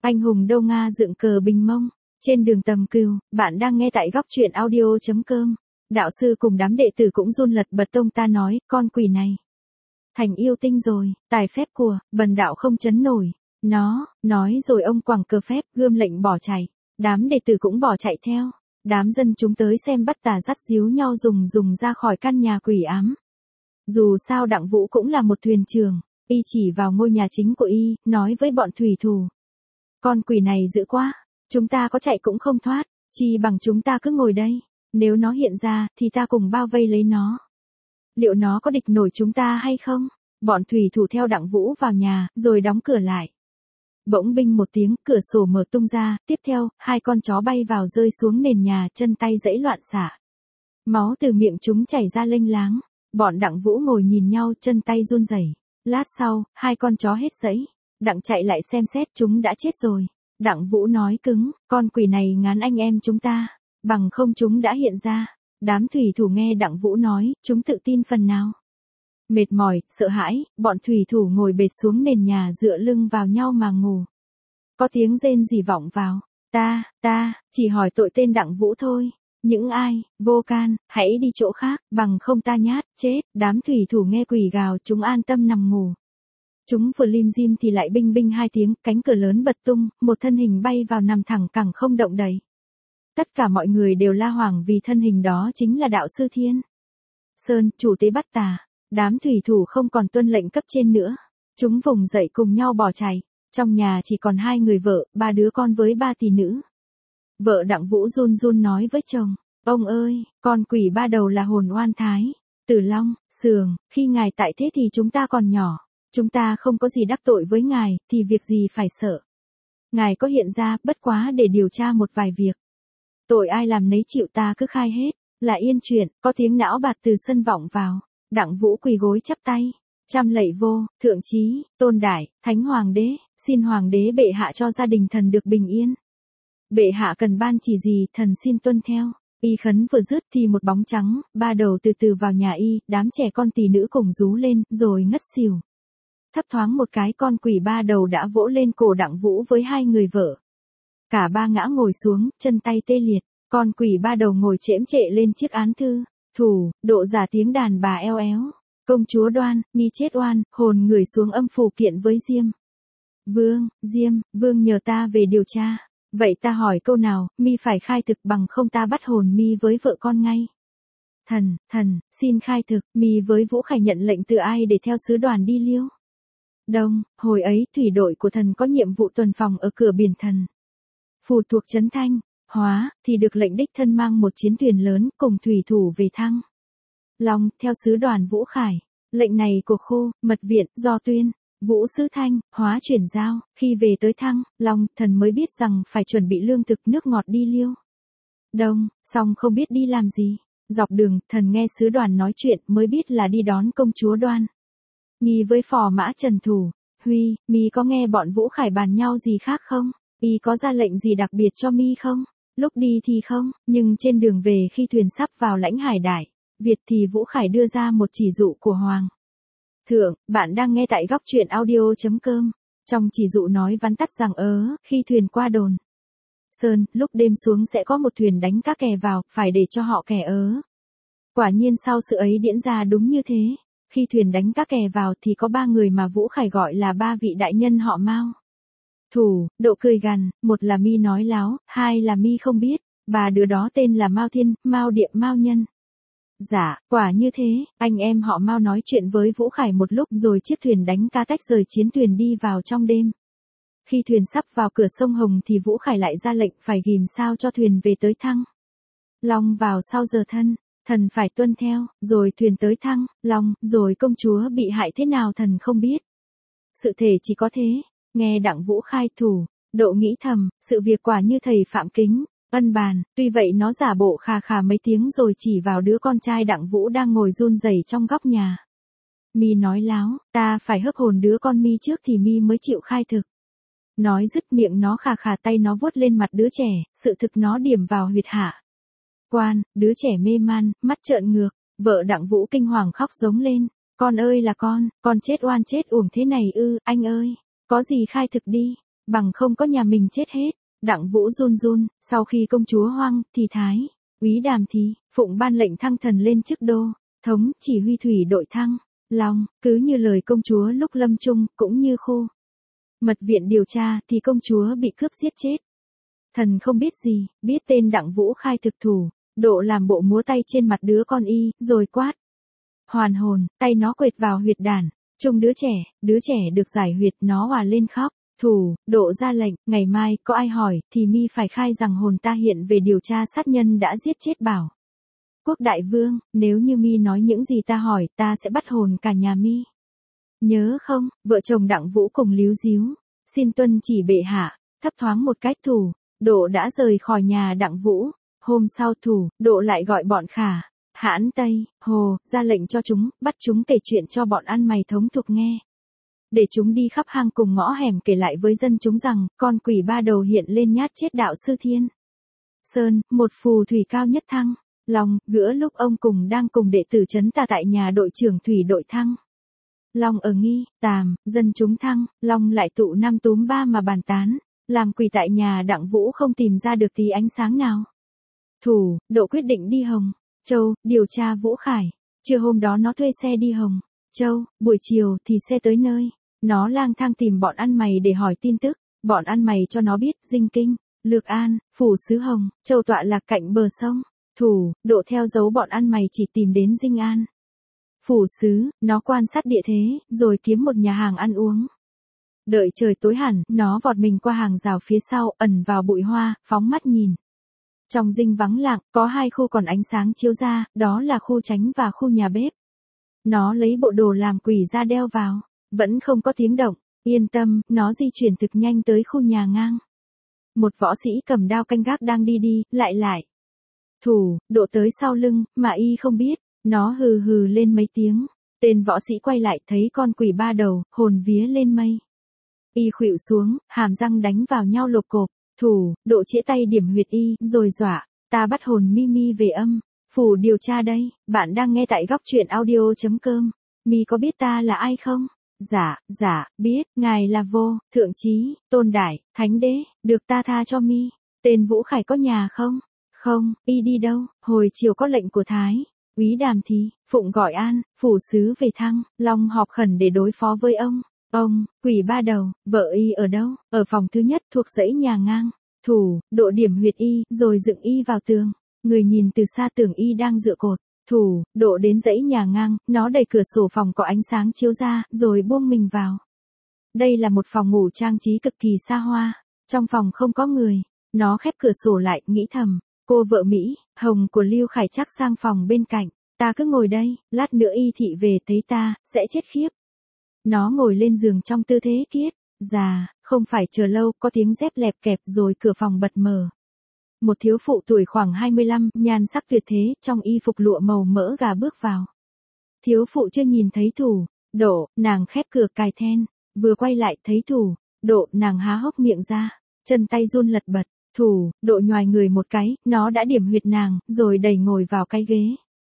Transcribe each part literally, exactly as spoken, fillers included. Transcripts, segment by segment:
Anh hùng đâu Nga dựng cờ bình mông. Trên đường tầm cừu, bạn đang nghe tại góc truyện audio.com. Đạo sư cùng đám đệ tử cũng run lật bật tông ta nói, con quỷ này. Thành yêu tinh rồi, tài phép của, bần đạo không chấn nổi. Nó, nói rồi ông quẳng cờ phép, gươm lệnh bỏ chạy. Đám đệ tử cũng bỏ chạy theo. Đám dân chúng tới xem bắt tà dắt díu nhau dùng dùng ra khỏi căn nhà quỷ ám. Dù sao Đặng Vũ cũng là một thuyền trưởng, y chỉ vào ngôi nhà chính của y, nói với bọn thủy thủ. Con quỷ này dữ quá, chúng ta có chạy cũng không thoát, chi bằng chúng ta cứ ngồi đây, nếu nó hiện ra thì ta cùng bao vây lấy nó. Liệu nó có địch nổi chúng ta hay không? Bọn thủy thủ theo Đặng Vũ vào nhà, rồi đóng cửa lại. Bỗng binh một tiếng, cửa sổ mở tung ra, tiếp theo, hai con chó bay vào rơi xuống nền nhà, chân tay dẫy loạn xạ. Máu từ miệng chúng chảy ra lênh láng. Bọn Đặng Vũ ngồi nhìn nhau, chân tay run rẩy. Lát sau, hai con chó hết dẫy. Đặng chạy lại xem xét, chúng đã chết rồi. Đặng Vũ nói cứng, con quỷ này ngán anh em chúng ta, bằng không chúng đã hiện ra. Đám thủy thủ nghe Đặng Vũ nói, chúng tự tin phần nào. Mệt mỏi, sợ hãi, bọn thủy thủ ngồi bệt xuống nền nhà dựa lưng vào nhau mà ngủ. Có tiếng rên rỉ vọng vào, ta, ta, chỉ hỏi tội tên Đặng Vũ thôi. Những ai, vô can, hãy đi chỗ khác, bằng không ta nhát, chết. Đám thủy thủ nghe quỷ gào, chúng an tâm nằm ngủ. Chúng vừa lim dim thì lại binh binh hai tiếng, cánh cửa lớn bật tung, một thân hình bay vào nằm thẳng cẳng không động đậy. Tất cả mọi người đều la hoảng vì thân hình đó chính là đạo sư Thiên Sơn, chủ tế bắt tà. Đám thủy thủ không còn tuân lệnh cấp trên nữa. Chúng vùng dậy cùng nhau bỏ chạy. Trong nhà chỉ còn hai người vợ, ba đứa con với ba tỷ nữ. Vợ Đặng Vũ run run nói với chồng, ông ơi, con quỷ ba đầu là hồn oan thái, Tử Long, Sường, khi ngài tại thế thì chúng ta còn nhỏ, chúng ta không có gì đắc tội với ngài, thì việc gì phải sợ. Ngài có hiện ra, bất quá để điều tra một vài việc. Tội ai làm nấy chịu, ta cứ khai hết, là yên chuyện. Có tiếng não bạt từ sân vọng vào, Đặng Vũ quỳ gối chắp tay, trăm lạy vô, thượng chí, tôn đại, thánh hoàng đế, xin hoàng đế bệ hạ cho gia đình thần được bình yên. Bệ hạ cần ban chỉ gì, thần xin tuân theo. Y khấn vừa dứt thì một bóng trắng, ba đầu từ từ vào nhà y, đám trẻ con tỷ nữ cùng rú lên, rồi ngất xỉu. Thấp thoáng một cái, con quỷ ba đầu đã vỗ lên cổ Đặng Vũ với hai người vợ. Cả ba ngã ngồi xuống, chân tay tê liệt, con quỷ ba đầu ngồi chễm trệ lên chiếc án thư. Thủ, độ giả tiếng đàn bà eo éo. Công chúa Đoan, nghi chết oan, hồn người xuống âm phủ kiện với Diêm. Vương, Diêm, vương nhờ ta về điều tra. Vậy ta hỏi câu nào, mi phải khai thực, bằng không ta bắt hồn mi với vợ con ngay. Thần, thần, xin khai thực, mi với Vũ Khải nhận lệnh từ ai để theo sứ đoàn đi Liêu? Đông, hồi ấy thủy đội của thần có nhiệm vụ tuần phòng ở cửa biển thần. Phù thuộc trấn Thanh, Hóa, thì được lệnh đích thân mang một chiến thuyền lớn cùng thủy thủ về Thăng Long, theo sứ đoàn Vũ Khải. Lệnh này của Khô, Mật viện, do Tuyên, Vũ Sứ Thanh, Hóa chuyển giao. Khi về tới Thăng Long, thần mới biết rằng phải chuẩn bị lương thực nước ngọt đi Liêu Đông, song không biết đi làm gì. Dọc đường, thần nghe sứ đoàn nói chuyện mới biết là đi đón công chúa Đoan. Nghi với phò mã Trần Thủ, Huy, mi có nghe bọn Vũ Khải bàn nhau gì khác không? Y có ra lệnh gì đặc biệt cho mi không? Lúc đi thì không, nhưng trên đường về khi thuyền sắp vào lãnh hải đại Việt thì Vũ Khải đưa ra một chỉ dụ của Hoàng thượng. Bạn đang nghe tại góc truyện audio.com. Trong chỉ dụ nói vắn tắt rằng ớ, khi thuyền qua đồn Sơn, lúc đêm xuống sẽ có một thuyền đánh cá kè vào, phải để cho họ kè ớ. Quả nhiên sau sự ấy diễn ra đúng như thế. Khi thuyền đánh cá kè vào thì có ba người mà Vũ Khải gọi là ba vị đại nhân họ Mao. Thủ, Độ cười gằn, một là mi nói láo, hai là mi không biết, ba đứa đó tên là Mao Thiên, Mao Điệm, Mao Nhân. Dạ, quả như thế, anh em họ Mao nói chuyện với Vũ Khải một lúc rồi chiếc thuyền đánh cá tách rời chiến thuyền đi vào trong đêm. Khi thuyền sắp vào cửa sông Hồng thì Vũ Khải lại ra lệnh phải ghìm sao cho thuyền về tới Thăng Long vào sau giờ thân, thần phải tuân theo, rồi thuyền tới Thăng Long, rồi công chúa bị hại thế nào thần không biết. Sự thể chỉ có thế. Nghe Đặng Vũ khai thủ, Độ nghĩ thầm, sự việc quả như thầy Phạm Kính ân bàn. Tuy vậy nó giả bộ khà khà mấy tiếng rồi chỉ vào đứa con trai Đặng Vũ đang ngồi run rẩy trong góc nhà. Mi nói láo, ta phải hấp hồn đứa con mi trước thì mi mới chịu khai thực. Nói dứt miệng nó khà khà, tay nó vuốt lên mặt đứa trẻ, sự thực nó điểm vào huyệt hạ quan. Đứa trẻ mê man, mắt trợn ngược. Vợ Đặng Vũ kinh hoàng khóc giống lên, con ơi là con, con chết oan chết uổng thế này ư, anh ơi, có gì khai thực đi. bằng không có nhà mình chết hết. Đặng Vũ run run, sau khi công chúa hoang, thì thái, úy Đàm thì, phụng ban lệnh thăng thần lên chức đô, thống, chỉ huy thủy đội thăng, long, cứ như lời công chúa lúc lâm chung, cũng như khu. Mật viện điều tra, thì công chúa bị cướp giết chết. Thần không biết gì, biết tên Đặng Vũ khai thực thủ, độ làm bộ múa tay trên mặt đứa con y, rồi quát. Hoàn hồn, tay nó quệt vào huyệt đàn, chung đứa trẻ, đứa trẻ được giải huyệt nó hòa lên khóc. Thủ, độ ra lệnh, ngày mai có ai hỏi thì mi phải khai rằng hồn ta hiện về điều tra sát nhân đã giết chết Bảo Quốc đại vương, nếu như mi nói những gì ta hỏi ta sẽ bắt hồn cả nhà mi. Nhớ không, vợ chồng Đặng Vũ cùng líu díu, xin tuân chỉ bệ hạ, thấp thoáng một cách thủ, độ đã rời khỏi nhà Đặng Vũ. Hôm sau thủ, độ lại gọi bọn Khả, Hãn Tây, Hồ, ra lệnh cho chúng, bắt chúng kể chuyện cho bọn ăn mày thống thuộc nghe. Để chúng đi khắp hang cùng ngõ hẻm kể lại với dân chúng rằng, con quỷ ba đầu hiện lên nhát chết đạo sư Thiên Sơn, một phù thủy cao nhất thăng, Long, gữa lúc ông cùng đang cùng đệ tử trấn tà tại nhà đội trưởng thủy đội thăng. Long ở nghi, tàm, dân chúng thăng, Long lại tụ năm túm ba mà bàn tán, làm quỷ tại nhà Đặng Vũ không tìm ra được tí ánh sáng nào. Thủ, độ quyết định đi Hồng Châu, điều tra Vũ Khải, trưa hôm đó nó thuê xe đi Hồng Châu, buổi chiều thì xe tới nơi. Nó lang thang tìm bọn ăn mày để hỏi tin tức, bọn ăn mày cho nó biết Dinh Kinh, Lược An, phủ xứ Hồng Châu tọa lạc cạnh bờ sông. Thủ, độ theo dấu bọn ăn mày chỉ tìm đến Dinh An, phủ xứ, nó quan sát địa thế, rồi kiếm một nhà hàng ăn uống. Đợi trời tối hẳn, nó vọt mình qua hàng rào phía sau, ẩn vào bụi hoa, phóng mắt nhìn. Trong dinh vắng lặng, có hai khu còn ánh sáng chiếu ra, đó là khu tránh và khu nhà bếp. Nó lấy bộ đồ làm quỷ ra đeo vào, vẫn không có tiếng động, yên tâm, nó di chuyển thực nhanh tới khu nhà ngang. Một võ sĩ cầm đao canh gác đang đi đi, lại lại. Thủ, độ tới sau lưng, mà y không biết, nó hừ hừ lên mấy tiếng. Tên võ sĩ quay lại thấy con quỷ ba đầu, hồn vía lên mây. Y khuỵu xuống, hàm răng đánh vào nhau lộp cộp. Thủ, độ chĩa tay điểm huyệt y, rồi dọa, ta bắt hồn mi mi về âm. Phủ điều tra đây, bạn đang nghe tại góc truyện audio chấm com. Mi có biết ta là ai không? Dạ, dạ, biết, ngài là vô, thượng chí, tôn đại, thánh đế, được ta tha cho mi. Tên Vũ Khải có nhà không? Không, y đi đâu? Hồi chiều có lệnh của Thái úy Đàm thì, phụng gọi an, phủ sứ về thăng, Long họp khẩn để đối phó với ông. Ông, quỷ ba đầu, vợ y ở đâu? Ở phòng thứ nhất thuộc dãy nhà ngang. Thủ, độ điểm huyệt y, rồi dựng y vào tường. Người nhìn từ xa tưởng y đang dựa cột. Thủ, độ đến dãy nhà ngang, nó đẩy cửa sổ phòng có ánh sáng chiếu ra, rồi buông mình vào. Đây là một phòng ngủ trang trí cực kỳ xa hoa. Trong phòng không có người. Nó khép cửa sổ lại, nghĩ thầm. Cô vợ Mỹ, Hồng của Lưu Khải chắc sang phòng bên cạnh. Ta cứ ngồi đây, lát nữa y thị về thấy ta, sẽ chết khiếp. Nó ngồi lên giường trong tư thế kiết. Già, không phải chờ lâu, có tiếng dép lẹp kẹp rồi cửa phòng bật mở. Một thiếu phụ tuổi khoảng hai mươi lăm, nhan sắc tuyệt thế, trong y phục lụa màu mỡ gà bước vào. Thiếu phụ chưa nhìn thấy Thủ, Độ, nàng khép cửa cài then, vừa quay lại thấy Thủ, Độ, nàng há hốc miệng ra, chân tay run lật bật. Thủ, Độ nhoài người một cái, nó đã điểm huyệt nàng, rồi đẩy ngồi vào cái ghế.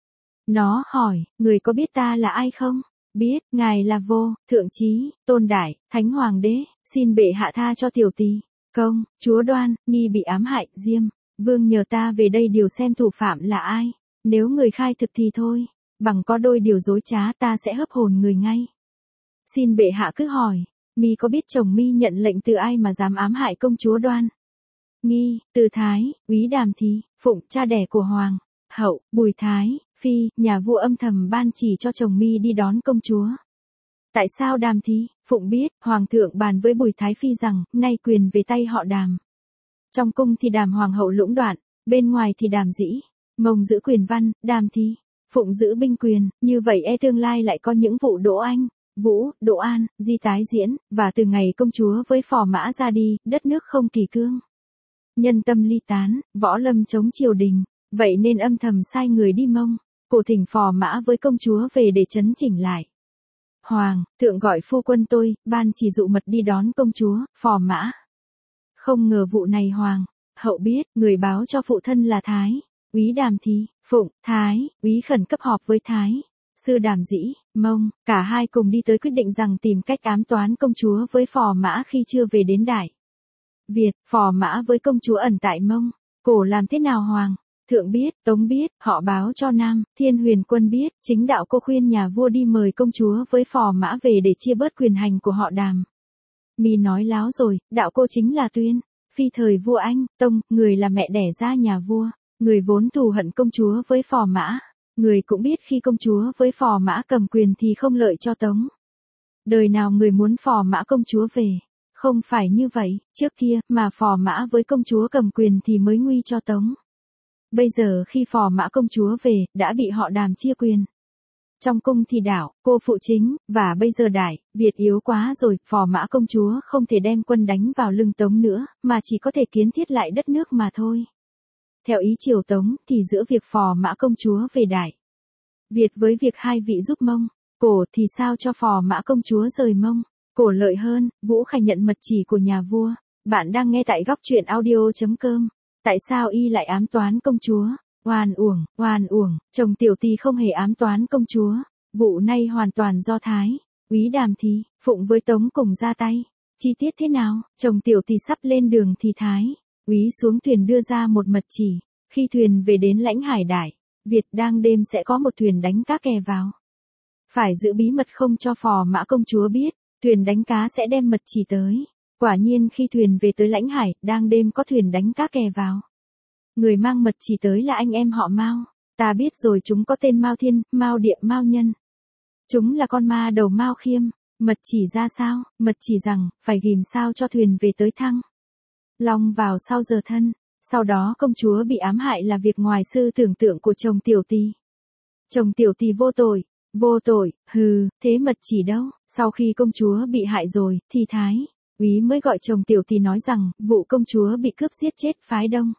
Nó hỏi, người có biết ta là ai không? Biết, ngài là vô, thượng chí, tôn đại, thánh hoàng đế, xin bệ hạ tha cho tiểu tỳ. Công, chúa Đoan, nghi bị ám hại, Diêm, vương nhờ ta về đây điều xem thủ phạm là ai. Nếu người khai thực thì thôi, bằng có đôi điều dối trá ta sẽ hấp hồn người ngay. Xin bệ hạ cứ hỏi, mi có biết chồng mi nhận lệnh từ ai mà dám ám hại công chúa Đoan? Nghi, từ Thái úy Đàm thì, phụng cha đẻ của Hoàng hậu Bùi Thái Phi, nhà vua âm thầm ban chỉ cho chồng mi đi đón công chúa. Tại sao Đàm thì, phụng biết, Hoàng thượng bàn với Bùi Thái Phi rằng, nay quyền về tay họ Đàm. Trong cung thì Đàm Hoàng hậu lũng đoạn, bên ngoài thì Đàm dĩ, mông giữ quyền văn, Đàm thì, phụng giữ binh quyền, như vậy e tương lai lại có những vụ Đỗ Anh, Vũ, Đỗ An, di tái diễn, và từ ngày công chúa với phò mã ra đi, đất nước không kỳ cương. Nhân tâm ly tán, võ lâm chống triều đình, vậy nên âm thầm sai người đi Mông, cổ thỉnh phò mã với công chúa về để chấn chỉnh lại. Hoàng thượng gọi phu quân tôi, ban chỉ dụ mật đi đón công chúa, phò mã. Không ngờ vụ này Hoàng hậu biết, người báo cho phụ thân là Thái úy Đàm thì, phụng, Thái úy khẩn cấp họp với Thái sư Đàm dĩ, Mông, cả hai cùng đi tới quyết định rằng tìm cách ám toán công chúa với phò mã khi chưa về đến Đại Việt, phò mã với công chúa ẩn tại Mông. Cổ làm thế nào hoàng? Thượng biết, Tống biết, họ báo cho Nam, Thiên Huyền Quân biết, chính đạo cô khuyên nhà vua đi mời công chúa với phò mã về để chia bớt quyền hành của họ Đàm. Mi nói láo rồi, đạo cô chính là Tuyên, phi thời vua Anh, Tông, người là mẹ đẻ ra nhà vua, người vốn thù hận công chúa với phò mã, người cũng biết khi công chúa với phò mã cầm quyền thì không lợi cho Tống. Đời nào người muốn phò mã công chúa về, không phải như vậy, trước kia, mà phò mã với công chúa cầm quyền thì mới nguy cho Tống. Bây giờ khi phò mã công chúa về, đã bị họ Đàm chia quyền. Trong cung thì đảo, cô phụ chính, và bây giờ Đại, Việt yếu quá rồi, phò mã công chúa không thể đem quân đánh vào lưng Tống nữa, mà chỉ có thể kiến thiết lại đất nước mà thôi. Theo ý triều Tống, thì giữa việc phò mã công chúa về Đại Việt với việc hai vị giúp Mông, Cổ thì sao cho phò mã công chúa rời Mông, Cổ lợi hơn. Vũ Khải nhận mật chỉ của nhà vua. Bạn đang nghe tại góc truyện audio.com. Tại sao y lại ám toán công chúa? Oan uổng, oan uổng, chồng Tiểu Tỳ không hề ám toán công chúa. Vụ này hoàn toàn do Thái úy Đàm Thì, Phụng với Tống cùng ra tay. Chi tiết thế nào? Chồng Tiểu Tỳ sắp lên đường thì Thái úy xuống thuyền đưa ra một mật chỉ. Khi thuyền về đến lãnh hải Đại Việt đang đêm sẽ có một thuyền đánh cá kè vào. Phải giữ bí mật không cho phò mã công chúa biết, thuyền đánh cá sẽ đem mật chỉ tới. Quả nhiên khi thuyền về tới lãnh hải, đang đêm có thuyền đánh cá kè vào. Người mang mật chỉ tới là anh em họ Mao. Ta biết rồi, chúng có tên Mao Thiên, Mao Địa, Mao Nhân. Chúng là con ma đầu Mao Khiêm. Mật chỉ ra sao? Mật chỉ rằng, phải ghim sao cho thuyền về tới Thăng Long vào sau giờ thân. Sau đó công chúa bị ám hại là việc ngoài sự tưởng tượng của chồng Tiểu Tỳ. Chồng Tiểu Tỳ vô tội. Vô tội, hừ, thế mật chỉ đâu? Sau khi công chúa bị hại rồi, thì Thái úy mới gọi chồng Tiểu Tỳ nói rằng, vụ công chúa bị cướp giết chết phái Đông.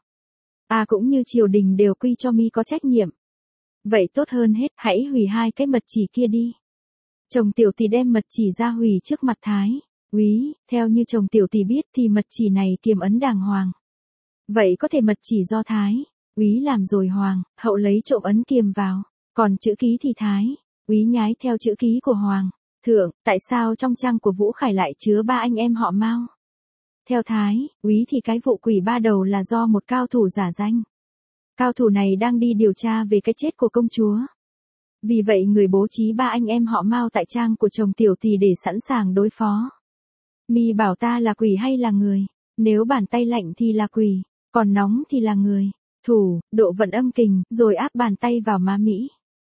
À cũng như triều đình đều quy cho mi có trách nhiệm. Vậy tốt hơn hết, hãy hủy hai cái mật chỉ kia đi. Chồng Tiểu Tỳ đem mật chỉ ra hủy trước mặt Thái úy. Theo như chồng Tiểu Tỳ biết thì mật chỉ này kiềm ấn đàng hoàng. Vậy có thể mật chỉ do Thái úy làm rồi hoàng hậu lấy trộm ấn kiềm vào. Còn chữ ký thì Thái úy nhái theo chữ ký của hoàng thượng. Tại sao trong trang của Vũ Khải lại chứa ba anh em họ Mao? Theo Thái úy thì cái vụ quỷ ba đầu là do một cao thủ giả danh. Cao thủ này đang đi điều tra về cái chết của công chúa. Vì vậy người bố trí ba anh em họ Mao tại trang của chồng Tiểu Tỳ để sẵn sàng đối phó. Mi bảo ta là quỷ hay là người? Nếu bàn tay lạnh thì là quỷ, còn nóng thì là người. Thủ, độ vận âm kình, rồi áp bàn tay vào má Mỹ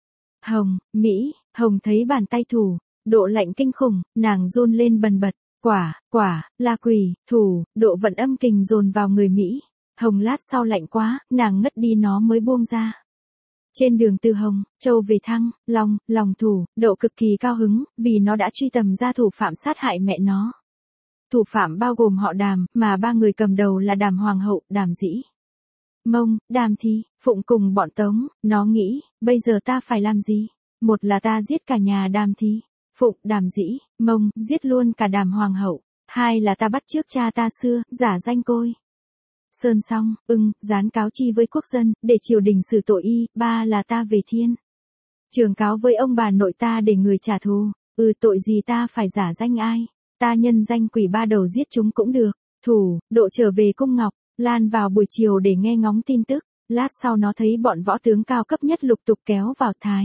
Hồng. Mỹ Hồng thấy bàn tay thủ, độ lạnh kinh khủng, nàng run lên bần bật. Quả, quả, là quỷ. Thủ, độ vận âm kình dồn vào người Mỹ Hồng. Lát sau lạnh quá, nàng ngất đi nó mới buông ra. Trên đường từ Hồng Châu về Thăng Long, lòng thủ, độ cực kỳ cao hứng, vì nó đã truy tầm ra thủ phạm sát hại mẹ nó. Thủ phạm bao gồm họ Đàm, mà ba người cầm đầu là Đàm Hoàng hậu, Đàm Dĩ, Mông, Đàm Thì, Phụng cùng bọn Tống. Nó nghĩ, bây giờ ta phải làm gì? Một là ta giết cả nhà Đàm Thì, Phụng, Đàm Dĩ, Mông, giết luôn cả Đàm Hoàng hậu. Hai là ta bắt chước cha ta xưa, giả danh Côi Sơn xong, ưng, dán cáo chi với quốc dân, để triều đình xử tội y. Ba là ta về Thiên Trường cáo với ông bà nội ta để người trả thù. Ừ, tội gì ta phải giả danh ai? Ta nhân danh quỷ ba đầu giết chúng cũng được. Thủ, độ trở về cung Ngọc Lan vào buổi chiều để nghe ngóng tin tức. Lát sau nó thấy bọn võ tướng cao cấp nhất lục tục kéo vào. Thái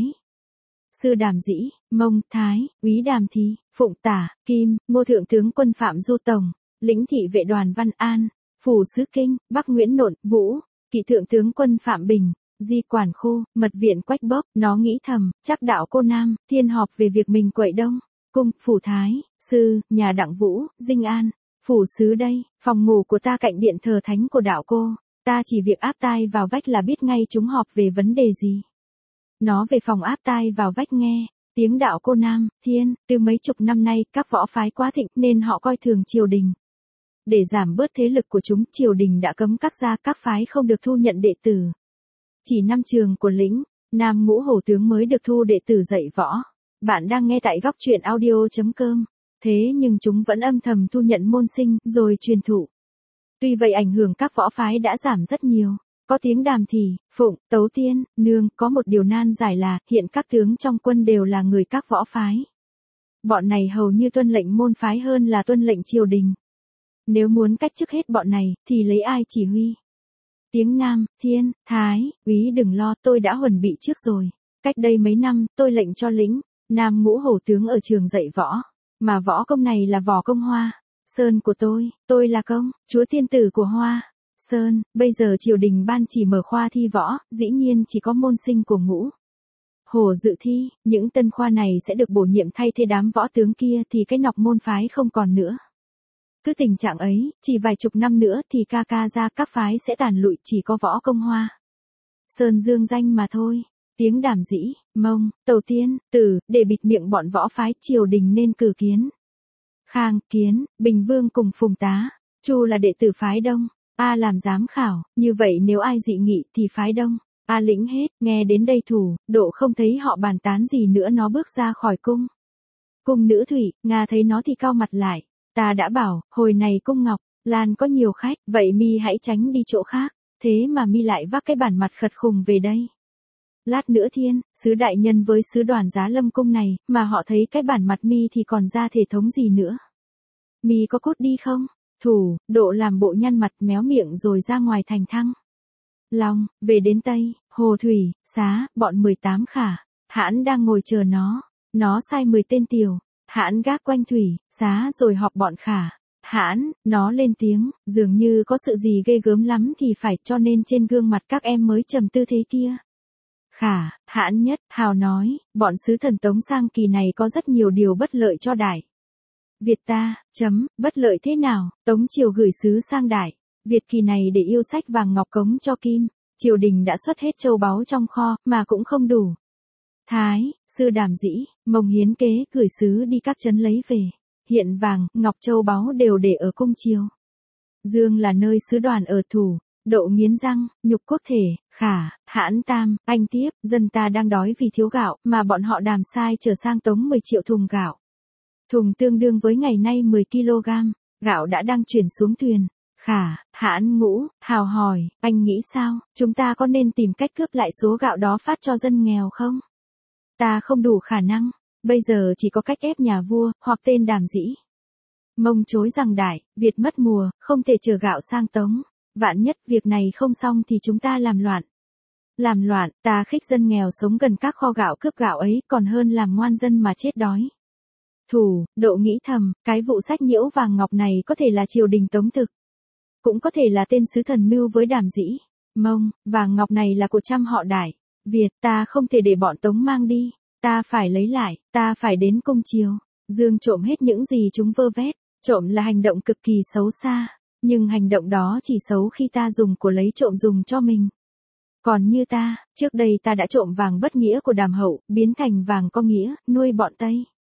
sư Đàm Dĩ, Mông, Thái úy Đàm Thì, Phụng Tả, Kim, Ngô thượng tướng quân Phạm Du Tổng, lĩnh thị vệ đoàn Văn An, phủ sứ Kinh, Bắc Nguyễn Nộn, Vũ, kỵ thượng tướng quân Phạm Bình, di quản khu, mật viện Quách Bốc. Nó nghĩ thầm, chắc đạo cô Nam, Thiên họp về việc mình quậy Đông cung. Phủ Thái sư, nhà Đặng Vũ, Dinh An, phủ sứ đây. Phòng ngủ của ta cạnh điện thờ thánh của đạo cô. Ta chỉ việc áp tai vào vách là biết ngay chúng họp về vấn đề gì. Nó về phòng áp tai vào vách nghe tiếng đạo cô Nam, Thiên. Từ mấy chục năm nay, các võ phái quá thịnh nên họ coi thường triều đình. Để giảm bớt thế lực của chúng, triều đình đã cấm các gia các phái không được thu nhận đệ tử. Chỉ năm trường của lĩnh Nam Ngũ Hổ tướng mới được thu đệ tử dạy võ. Bạn đang nghe tại góc truyện audio.com. Thế nhưng chúng vẫn âm thầm thu nhận môn sinh, rồi truyền thụ. Tuy vậy ảnh hưởng các võ phái đã giảm rất nhiều. Có tiếng Đàm Thì, Phụng, Tấu Tiên, Nương. Có một điều nan giải là, hiện các tướng trong quân đều là người các võ phái. Bọn này hầu như tuân lệnh môn phái hơn là tuân lệnh triều đình. Nếu muốn cách chức hết bọn này, thì lấy ai chỉ huy? Tiếng Nam, Thiên, Thái, úy đừng lo, tôi đã huấn bị trước rồi. Cách đây mấy năm, tôi lệnh cho lĩnh Nam ngũ hổ tướng ở trường dạy võ. Mà võ công này là võ công Hoa Sơn của tôi, tôi là công, chúa tiên tử của Hoa Sơn. Bây giờ triều đình ban chỉ mở khoa thi võ, dĩ nhiên chỉ có môn sinh của ngũ hổ dự thi. Những tân khoa này sẽ được bổ nhiệm thay thế đám võ tướng kia thì cái nọc môn phái không còn nữa. Cứ tình trạng ấy, chỉ vài chục năm nữa thì ca ca ra các phái sẽ tàn lụi, chỉ có võ công Hoa Sơn dương danh mà thôi. Tiếng Đàm Dĩ, Mông, Tàu Tiên, Tử, để bịt miệng bọn võ phái, triều đình nên cử Kiến, Khang, Kiến, Bình Vương cùng Phùng Tá, Chu là đệ tử phái Đông, A làm giám khảo, như vậy nếu ai dị nghị thì phái Đông, A lĩnh hết. Nghe đến đây Thủ, Độ không thấy họ bàn tán gì nữa, nó bước ra khỏi cung. Cung Nữ Thủy, Nga thấy nó thì cau mặt lại. Ta đã bảo, hồi này cung Ngọc Lan có nhiều khách, vậy mi hãy tránh đi chỗ khác. Thế mà mi lại vác cái bản mặt khật khùng về đây. Lát nữa Thiên, sứ đại nhân với sứ đoàn Giá Lâm cung này, mà họ thấy cái bản mặt mi thì còn ra thể thống gì nữa. Mi có cút đi không? Thủ, Độ làm bộ nhăn mặt méo miệng rồi ra ngoài thành Thăng Long, về đến Tây, Hồ Thủy, Xá, bọn mười tám khả, hãn đang ngồi chờ nó. Nó sai mười tên tiểu hãn gác quanh Thủy, Xá rồi họp bọn khả. Hãn, nó lên tiếng, dường như có sự gì ghê gớm lắm thì phải, cho nên trên gương mặt các em mới trầm tư thế kia. Khả, Hãn Nhất, Hào nói, bọn sứ thần Tống sang kỳ này có rất nhiều điều bất lợi cho Đại Việt ta, chấm, bất lợi thế nào? Tống triều gửi sứ sang Đại Việt kỳ này để yêu sách vàng ngọc cống cho Kim, triều đình đã xuất hết châu báu trong kho, mà cũng không đủ. Thái, sư Đàm Dĩ, Mông hiến kế, gửi sứ đi các trấn lấy về. Hiện vàng, ngọc châu báu đều để ở cung triều. Dương là nơi sứ đoàn ở Thủ. Độ nghiến răng, nhục quốc thể, Khả, Hãn Tam, anh tiếp, dân ta đang đói vì thiếu gạo, mà bọn họ Đàm sai trở sang Tống mười triệu thùng gạo. Thùng tương đương với ngày nay mười ki lô gam, gạo đã đang chuyển xuống thuyền. Khả, Hãn Ngũ, Hào hỏi, anh nghĩ sao, chúng ta có nên tìm cách cướp lại số gạo đó phát cho dân nghèo không? Ta không đủ khả năng, bây giờ chỉ có cách ép nhà vua, hoặc tên Đàm Dĩ. Mông chối rằng Đại Việt mất mùa, không thể chở gạo sang Tống. Vạn nhất việc này không xong thì chúng ta làm loạn. Làm loạn, ta khích dân nghèo sống gần các kho gạo cướp gạo ấy còn hơn làm ngoan dân mà chết đói. Thủ, Độ nghĩ thầm, cái vụ sách nhiễu vàng ngọc này có thể là triều đình Tống thực. Cũng có thể là tên sứ thần mưu với Đàm Dĩ. Mông, vàng ngọc này là của trăm họ Đại Việt, ta không thể để bọn Tống mang đi. Ta phải lấy lại, ta phải đến cung triều. Dương trộm hết những gì chúng vơ vét. Trộm là hành động cực kỳ xấu xa. Nhưng hành động đó chỉ xấu khi ta dùng của lấy trộm dùng cho mình. Còn như ta, trước đây ta đã trộm vàng bất nghĩa của Đàm Hậu, biến thành vàng có nghĩa, nuôi bọn Tây.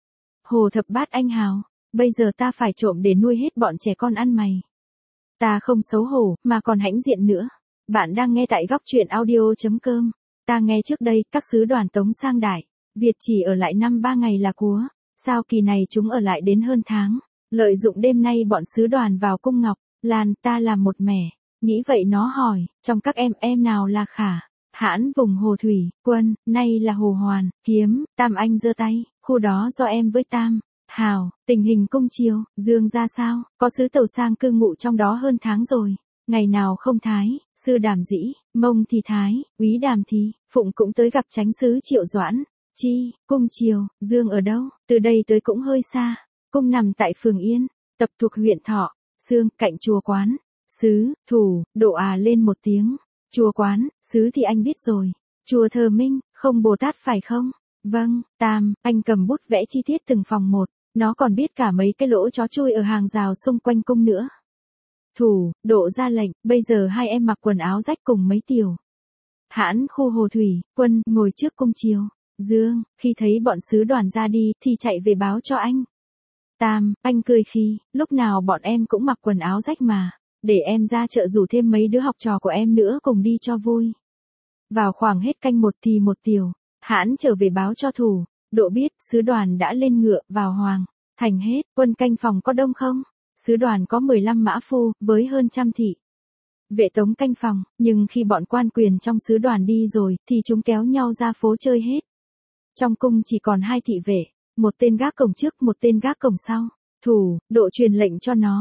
Hồ thập bát anh hào, bây giờ ta phải trộm để nuôi hết bọn trẻ con ăn mày. Ta không xấu hổ, mà còn hãnh diện nữa. Bạn đang nghe tại góc truyện audio chấm com. Ta nghe trước đây, các sứ đoàn Tống sang Đại Việt chỉ ở lại năm ba ngày là cúa. Sao kỳ này chúng ở lại đến hơn tháng. Lợi dụng đêm nay bọn sứ đoàn vào cung Ngọc Lan, ta làm một mẻ. Nghĩ vậy nó hỏi, trong các em, em nào là Khả, Hãn vùng Hồ Thủy, Quân, nay là Hồ Hoàn, Kiếm, Tam anh giơ tay, khu đó do em với Tam, Hào, tình hình cung triều, Dương ra sao, có sứ tàu sang cư ngụ trong đó hơn tháng rồi, ngày nào không Thái, sư Đàm Dĩ, Mông thì Thái, úy Đàm thì, Phụng cũng tới gặp chánh sứ Triệu Doãn, Chi, cung triều, Dương ở đâu, từ đây tới cũng hơi xa, cung nằm tại phường Yên, tập thuộc huyện Thọ. Sương, cạnh chùa Quán. Sứ, Thủ, Độ à lên một tiếng. Chùa Quán, sứ thì anh biết rồi. Chùa Thờ Minh, không Bồ Tát phải không? Vâng, Tam, anh cầm bút vẽ chi tiết từng phòng một. Nó còn biết cả mấy cái lỗ chó chui ở hàng rào xung quanh cung nữa. Thủ, Độ ra lệnh, bây giờ hai em mặc quần áo rách cùng mấy tiểu Hãn khu Hồ Thủy, Quân, ngồi trước cung triều. Dương, khi thấy bọn sứ đoàn ra đi, thì chạy về báo cho anh. Tam, anh cười khi, lúc nào bọn em cũng mặc quần áo rách mà, để em ra chợ rủ thêm mấy đứa học trò của em nữa cùng đi cho vui. Vào khoảng hết canh một thì một tiểu Hãn trở về báo cho Thủ, Độ biết, sứ đoàn đã lên ngựa, vào Hoàng thành hết, quân canh phòng có đông không? Sứ đoàn có mười lăm mã phu, với hơn trăm thị vệ Tống canh phòng, nhưng khi bọn quan quyền trong sứ đoàn đi rồi, thì chúng kéo nhau ra phố chơi hết. Trong cung chỉ còn hai thị vệ. Một tên gác cổng trước, một tên gác cổng sau. Thủ, Độ truyền lệnh cho nó.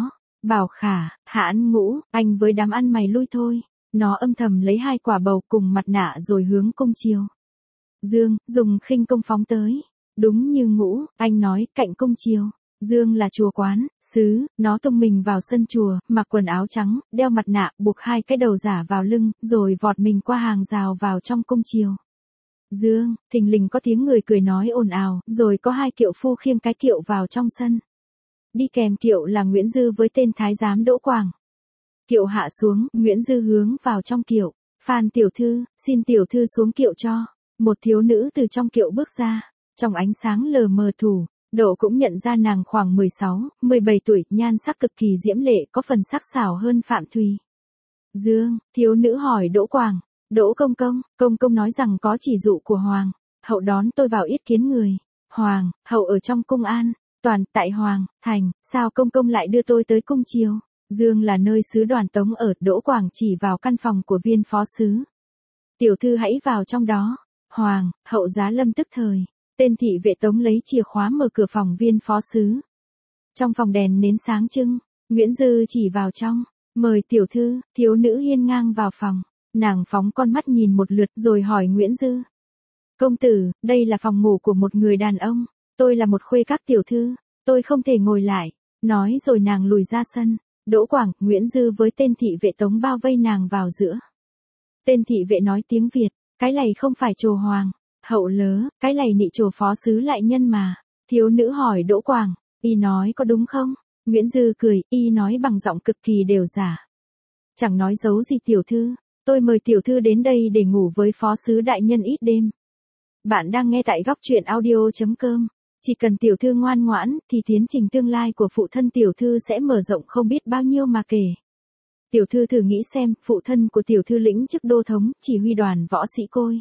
Bảo Khả, Hãn Ngũ, anh với đám ăn mày lui thôi. Nó âm thầm lấy hai quả bầu cùng mặt nạ rồi hướng cung chiều. Dương, dùng khinh công phóng tới. Đúng như Ngũ, anh nói, cạnh cung chiều. Dương là chùa quán, sứ, nó tung mình vào sân chùa, mặc quần áo trắng, đeo mặt nạ, buộc hai cái đầu giả vào lưng, rồi vọt mình qua hàng rào vào trong cung chiều. Dương, thình lình có tiếng người cười nói ồn ào, rồi có hai kiệu phu khiêng cái kiệu vào trong sân. Đi kèm kiệu là Nguyễn Dư với tên thái giám Đỗ Quảng. Kiệu hạ xuống, Nguyễn Dư hướng vào trong kiệu. Phan tiểu thư, xin tiểu thư xuống kiệu cho. Một thiếu nữ từ trong kiệu bước ra, trong ánh sáng lờ mờ thủ. Độ cũng nhận ra nàng khoảng mười sáu, mười bảy tuổi, nhan sắc cực kỳ diễm lệ, có phần sắc sảo hơn Phạm Thùy. Dương, thiếu nữ hỏi Đỗ Quảng. Đỗ công công, công công nói rằng có chỉ dụ của Hoàng. Hậu đón tôi vào yết kiến người. Hoàng, hậu ở trong cung an, toàn tại Hoàng, thành, sao công công lại đưa tôi tới cung chiều? Dương là nơi sứ đoàn Tống ở. Đỗ Quảng chỉ vào căn phòng của viên phó sứ. Tiểu thư hãy vào trong đó. Hoàng, hậu giá lâm tức thời. Tên thị vệ Tống lấy chìa khóa mở cửa phòng viên phó sứ. Trong phòng đèn nến sáng trưng, Nguyễn Dư chỉ vào trong, mời tiểu thư. Thiếu nữ hiên ngang vào phòng, nàng phóng con mắt nhìn một lượt rồi hỏi Nguyễn Dư. Công tử, đây là phòng ngủ của một người đàn ông, tôi là một khuê các tiểu thư, tôi không thể ngồi lại. Nói rồi nàng lùi ra sân. Đỗ Quảng, Nguyễn Dư với tên thị vệ Tống bao vây nàng vào giữa. Tên thị vệ nói tiếng Việt, cái này không phải trồ Hoàng. Hậu lớ, cái này nị trồ phó sứ lại nhân mà. Thiếu nữ hỏi Đỗ Quảng, y nói có đúng không? Nguyễn Dư cười, y nói bằng giọng cực kỳ đều giả. Chẳng nói giấu gì tiểu thư, tôi mời tiểu thư đến đây để ngủ với phó sứ đại nhân ít đêm. Bạn đang nghe tại góc truyện audio chấm com. Chỉ cần tiểu thư ngoan ngoãn, thì tiến trình tương lai của phụ thân tiểu thư sẽ mở rộng không biết bao nhiêu mà kể. Tiểu thư thử nghĩ xem, phụ thân của tiểu thư lĩnh chức đô thống, chỉ huy đoàn võ sĩ Côi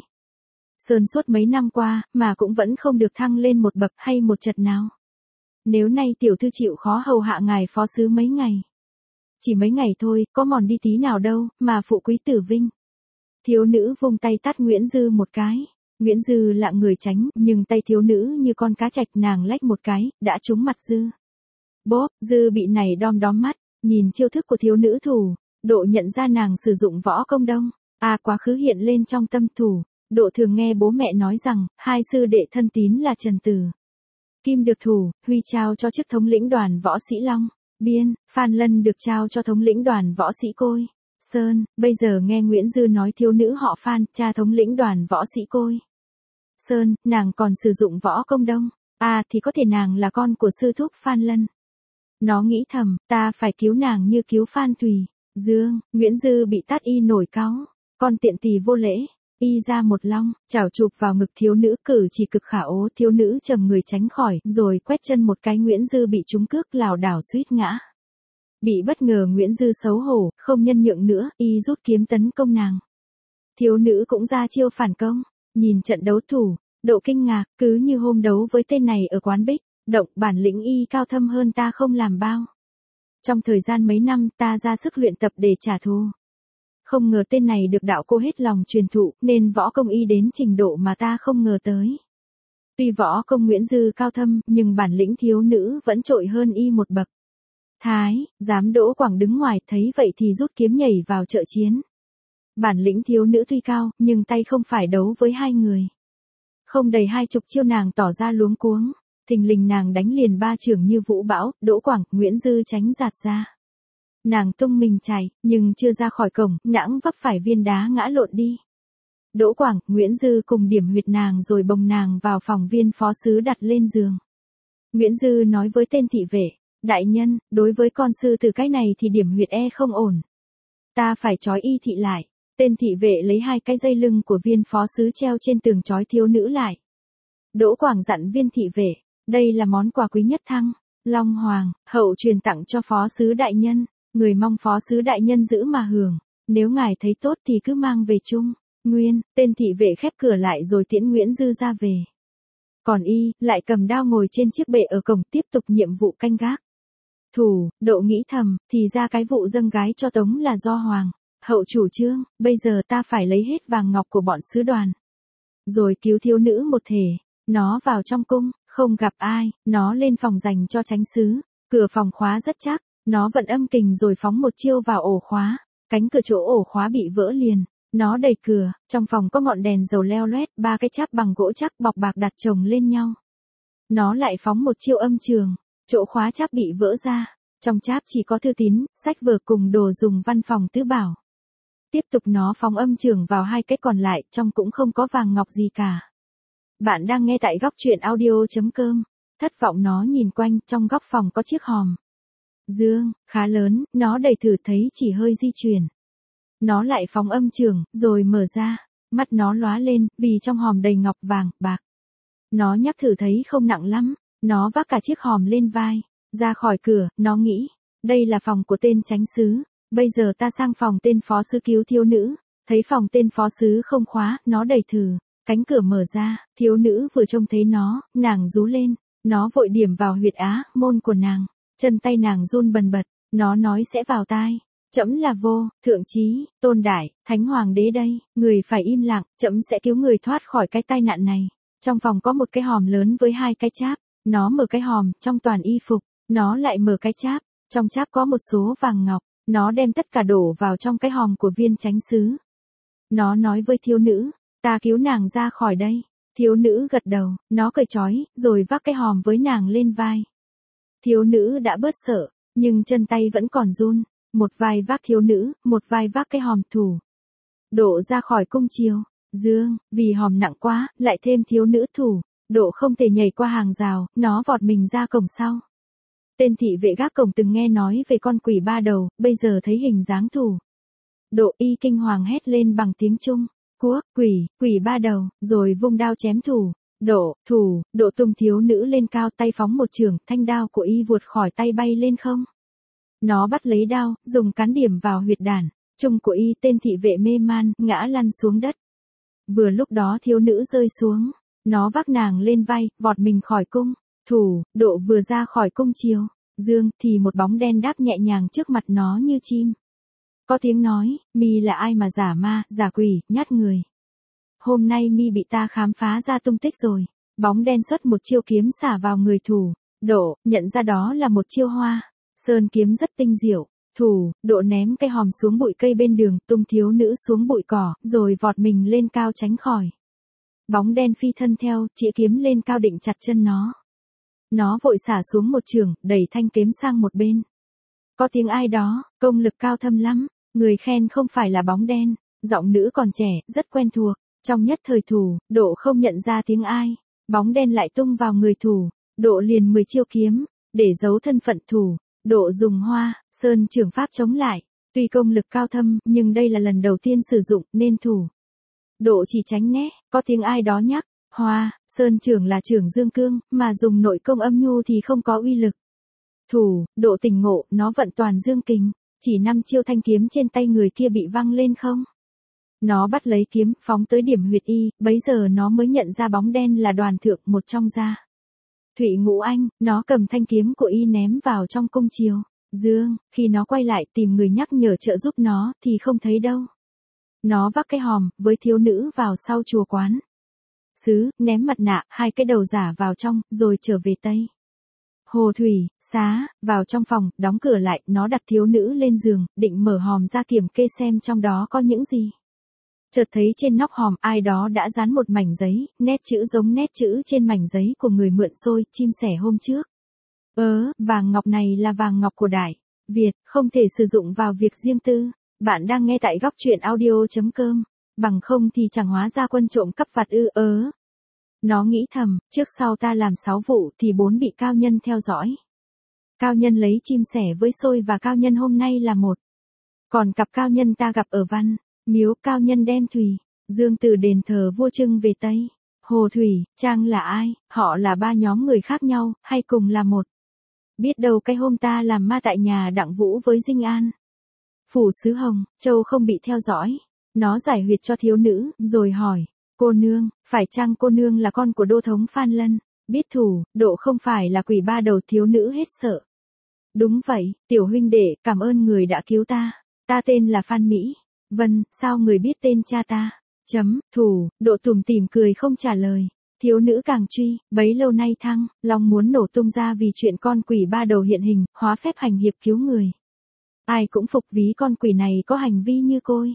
Sơn suốt mấy năm qua, mà cũng vẫn không được thăng lên một bậc hay một chật nào. Nếu nay tiểu thư chịu khó hầu hạ ngài phó sứ mấy ngày. Chỉ mấy ngày thôi, có mòn đi tí nào đâu, mà phụ quý tử vinh. Thiếu nữ vung tay tát Nguyễn Dư một cái. Nguyễn Dư lạng người tránh, nhưng tay thiếu nữ như con cá trạch, nàng lách một cái, đã trúng mặt Dư. Bốp, Dư bị này đom đóm mắt, nhìn chiêu thức của thiếu nữ thủ. Độ nhận ra nàng sử dụng võ công đông. À, quá khứ hiện lên trong tâm thủ. Độ thường nghe bố mẹ nói rằng, hai sư đệ thân tín là Trần Tử Kim được thủ, huy trao cho chức thống lĩnh đoàn võ sĩ Long Biên, Phan Lân được trao cho thống lĩnh đoàn võ sĩ Côi Sơn. Bây giờ nghe Nguyễn Dư nói thiếu nữ họ Phan, cha thống lĩnh đoàn võ sĩ Côi Sơn, nàng còn sử dụng võ công đông. À, thì có thể nàng là con của sư thúc Phan Lân. Nó nghĩ thầm, ta phải cứu nàng như cứu Phan Thùy. Dương, Nguyễn Dư bị tát y nổi cáu. Con tiện tỳ vô lễ. Y ra một long, chảo chụp vào ngực thiếu nữ, cử chỉ cực khả ố. Thiếu nữ trầm người tránh khỏi, rồi quét chân một cái. Nguyễn Dư bị trúng cước lảo đảo suýt ngã. Bị bất ngờ Nguyễn Dư xấu hổ, không nhân nhượng nữa, y rút kiếm tấn công nàng. Thiếu nữ cũng ra chiêu phản công. Nhìn trận đấu thủ, Độ kinh ngạc, cứ như hôm đấu với tên này ở quán Bích Động, bản lĩnh y cao thâm hơn ta không làm bao. Trong thời gian mấy năm ta ra sức luyện tập để trả thù. Không ngờ tên này được đạo cô hết lòng truyền thụ, nên võ công y đến trình độ mà ta không ngờ tới. Tuy võ công Nguyễn Dư cao thâm, nhưng bản lĩnh thiếu nữ vẫn trội hơn y một bậc. Thái, giám Đỗ Quảng đứng ngoài, thấy vậy thì rút kiếm nhảy vào trợ chiến. Bản lĩnh thiếu nữ tuy cao, nhưng tay không phải đấu với hai người. Không đầy hai chục chiêu nàng tỏ ra luống cuống. Thình lình nàng đánh liền ba chưởng như vũ bão. Đỗ Quảng, Nguyễn Dư tránh giạt ra. Nàng tung mình chạy, nhưng chưa ra khỏi cổng, nhãng vấp phải viên đá ngã lộn đi. Đỗ Quảng, Nguyễn Dư cùng điểm huyệt nàng rồi bồng nàng vào phòng viên phó sứ đặt lên giường. Nguyễn Dư nói với tên thị vệ, đại nhân, đối với con sư tử cái này thì điểm huyệt e không ổn. Ta phải trói y thị lại. Tên thị vệ lấy hai cái dây lưng của viên phó sứ treo trên tường trói thiếu nữ lại. Đỗ Quảng dặn viên thị vệ, đây là món quà quý nhất thăng, Long Hoàng, hậu truyền tặng cho phó sứ đại nhân. Người mong phó sứ đại nhân giữ mà hưởng, nếu ngài thấy tốt thì cứ mang về chung. Nguyên, tên thị vệ khép cửa lại rồi tiễn Nguyễn Dư ra về. Còn y, lại cầm đao ngồi trên chiếc bệ ở cổng tiếp tục nhiệm vụ canh gác. Thủ, Độ nghĩ thầm, thì ra cái vụ dâng gái cho Tống là do Hoàng hậu chủ trương, bây giờ ta phải lấy hết vàng ngọc của bọn sứ đoàn. Rồi cứu thiếu nữ một thể, nó vào trong cung, không gặp ai, nó lên phòng dành cho chánh sứ. Cửa phòng khóa rất chắc. Nó vận âm kình rồi phóng một chiêu vào ổ khóa, cánh cửa chỗ ổ khóa bị vỡ liền. Nó đẩy cửa, trong phòng có ngọn đèn dầu leo loét, ba cái cháp bằng gỗ chắc bọc bạc đặt chồng lên nhau. Nó lại phóng một chiêu âm trường, chỗ khóa cháp bị vỡ ra, trong cháp chỉ có thư tín, sách vở cùng đồ dùng văn phòng tứ bảo. Tiếp tục nó phóng âm trường vào hai cái còn lại, trong cũng không có vàng ngọc gì cả. Bạn đang nghe tại góc truyện audio.com. Thất vọng nó nhìn quanh, trong góc phòng có chiếc hòm dương, khá lớn, nó đẩy thử thấy chỉ hơi di chuyển. Nó lại phóng âm trường, rồi mở ra, mắt nó lóa lên, vì trong hòm đầy ngọc vàng, bạc. Nó nhắc thử thấy không nặng lắm, nó vác cả chiếc hòm lên vai, ra khỏi cửa, nó nghĩ, đây là phòng của tên chánh xứ, bây giờ ta sang phòng tên phó sứ cứu thiếu nữ, thấy phòng tên phó sứ không khóa, nó đẩy thử, cánh cửa mở ra, thiếu nữ vừa trông thấy nó, nàng rú lên, nó vội điểm vào huyệt á, môn của nàng, chân tay nàng run bần bật, nó nói sẽ vào tai. Trẫm là vô, thượng chí, tôn đại, thánh hoàng đế đây, người phải im lặng, trẫm sẽ cứu người thoát khỏi cái tai nạn này. Trong phòng có một cái hòm lớn với hai cái cháp, nó mở cái hòm, trong toàn y phục, nó lại mở cái cháp, trong cháp có một số vàng ngọc, nó đem tất cả đổ vào trong cái hòm của viên chánh xứ. Nó nói với thiếu nữ, ta cứu nàng ra khỏi đây. Thiếu nữ gật đầu, nó cởi trói, rồi vác cái hòm với nàng lên vai. Thiếu nữ đã bớt sợ, nhưng chân tay vẫn còn run. Một vai vác thiếu nữ, một vai vác cái hòm thủ. Độ ra khỏi cung chiều, dương, vì hòm nặng quá, lại thêm thiếu nữ thủ. Độ không thể nhảy qua hàng rào, nó vọt mình ra cổng sau. Tên thị vệ gác cổng từng nghe nói về con quỷ ba đầu, bây giờ thấy hình dáng thủ. Độ y kinh hoàng hét lên bằng tiếng Trung. Quốc, quỷ, quỷ ba đầu, rồi vung đao chém thủ. Độ, thủ, độ tung thiếu nữ lên cao, tay phóng một chưởng, thanh đao của y vụt khỏi tay bay lên không. Nó bắt lấy đao, dùng cán điểm vào huyệt đản trung của y, tên thị vệ mê man, ngã lăn xuống đất. Vừa lúc đó thiếu nữ rơi xuống, nó vác nàng lên vai, vọt mình khỏi cung. Thủ, độ vừa ra khỏi cung chiều, dương, thì một bóng đen đáp nhẹ nhàng trước mặt nó như chim. Có tiếng nói, mi là ai mà giả ma, giả quỷ, nhát người. Hôm nay mi bị ta khám phá ra tung tích rồi. Bóng đen xuất một chiêu kiếm xả vào người thủ, độ, nhận ra đó là một chiêu hoa. Sơn kiếm rất tinh diệu, thủ, độ ném cái hòm xuống bụi cây bên đường, tung thiếu nữ xuống bụi cỏ, rồi vọt mình lên cao tránh khỏi. Bóng đen phi thân theo, chĩa kiếm lên cao định chặt chân nó. Nó vội xả xuống một chưởng, đẩy thanh kiếm sang một bên. Có tiếng ai đó, công lực cao thâm lắm, người khen không phải là bóng đen, giọng nữ còn trẻ, rất quen thuộc. Trong nhất thời thủ, độ không nhận ra tiếng ai, bóng đen lại tung vào người thủ, độ liền mười chiêu kiếm, để giấu thân phận thủ. Độ dùng hoa, sơn trưởng pháp chống lại, tuy công lực cao thâm, nhưng đây là lần đầu tiên sử dụng, nên thủ. Độ chỉ tránh né, có tiếng ai đó nhắc, hoa, sơn trưởng là trưởng dương cương, mà dùng nội công âm nhu thì không có uy lực. Thủ, độ tỉnh ngộ, nó vận toàn dương kình, chỉ năm chiêu thanh kiếm trên tay người kia bị văng lên không. Nó bắt lấy kiếm, phóng tới điểm huyệt y, bấy giờ nó mới nhận ra bóng đen là Đoàn Thượng, một trong gia. Thụy Ngũ Anh, nó cầm thanh kiếm của y ném vào trong cung chiều. Dương, khi nó quay lại tìm người nhắc nhở trợ giúp nó, thì không thấy đâu. Nó vác cái hòm, với thiếu nữ vào sau chùa quán. Sứ, ném mặt nạ, hai cái đầu giả vào trong, rồi trở về Tây. Hồ Thủy, xá, vào trong phòng, đóng cửa lại, nó đặt thiếu nữ lên giường, định mở hòm ra kiểm kê xem trong đó có những gì. Chợt thấy trên nóc hòm ai đó đã dán một mảnh giấy, nét chữ giống nét chữ trên mảnh giấy của người mượn xôi, chim sẻ hôm trước. Ớ, vàng ngọc này là vàng ngọc của Đại Việt, không thể sử dụng vào việc riêng tư. Bạn đang nghe tại góc truyện audio.com. Bằng không thì chẳng hóa ra quân trộm cắp vặt ư. Ớ. Nó nghĩ thầm, trước sau ta làm sáu vụ thì bốn bị cao nhân theo dõi. Cao nhân lấy chim sẻ với xôi và cao nhân hôm nay là một. Còn cặp cao nhân ta gặp ở Văn Miếu, cao nhân đem Thùy Dương từ đền thờ vua Trưng về Tây. Hồ Thủy, Trang là ai? Họ là ba nhóm người khác nhau, hay cùng là một? Biết đâu cái hôm ta làm ma tại nhà Đặng Vũ với Dinh An, phủ xứ Hồng Châu không bị theo dõi. Nó giải huyệt cho thiếu nữ, rồi hỏi, cô nương, phải chăng cô nương là con của đô thống Phan Lân? Biết thủ, độ không phải là quỷ ba đầu, thiếu nữ hết sợ. Đúng vậy, tiểu huynh đệ, cảm ơn người đã cứu ta. Ta tên là Phan Mỹ. Vâng, sao người biết tên cha ta? Chấm, thủ, độ tủm tỉm cười không trả lời. Thiếu nữ càng truy, bấy lâu nay thăng, lòng muốn nổ tung ra vì chuyện con quỷ ba đầu hiện hình, hóa phép hành hiệp cứu người. Ai cũng phục ví con quỷ này có hành vi như côi.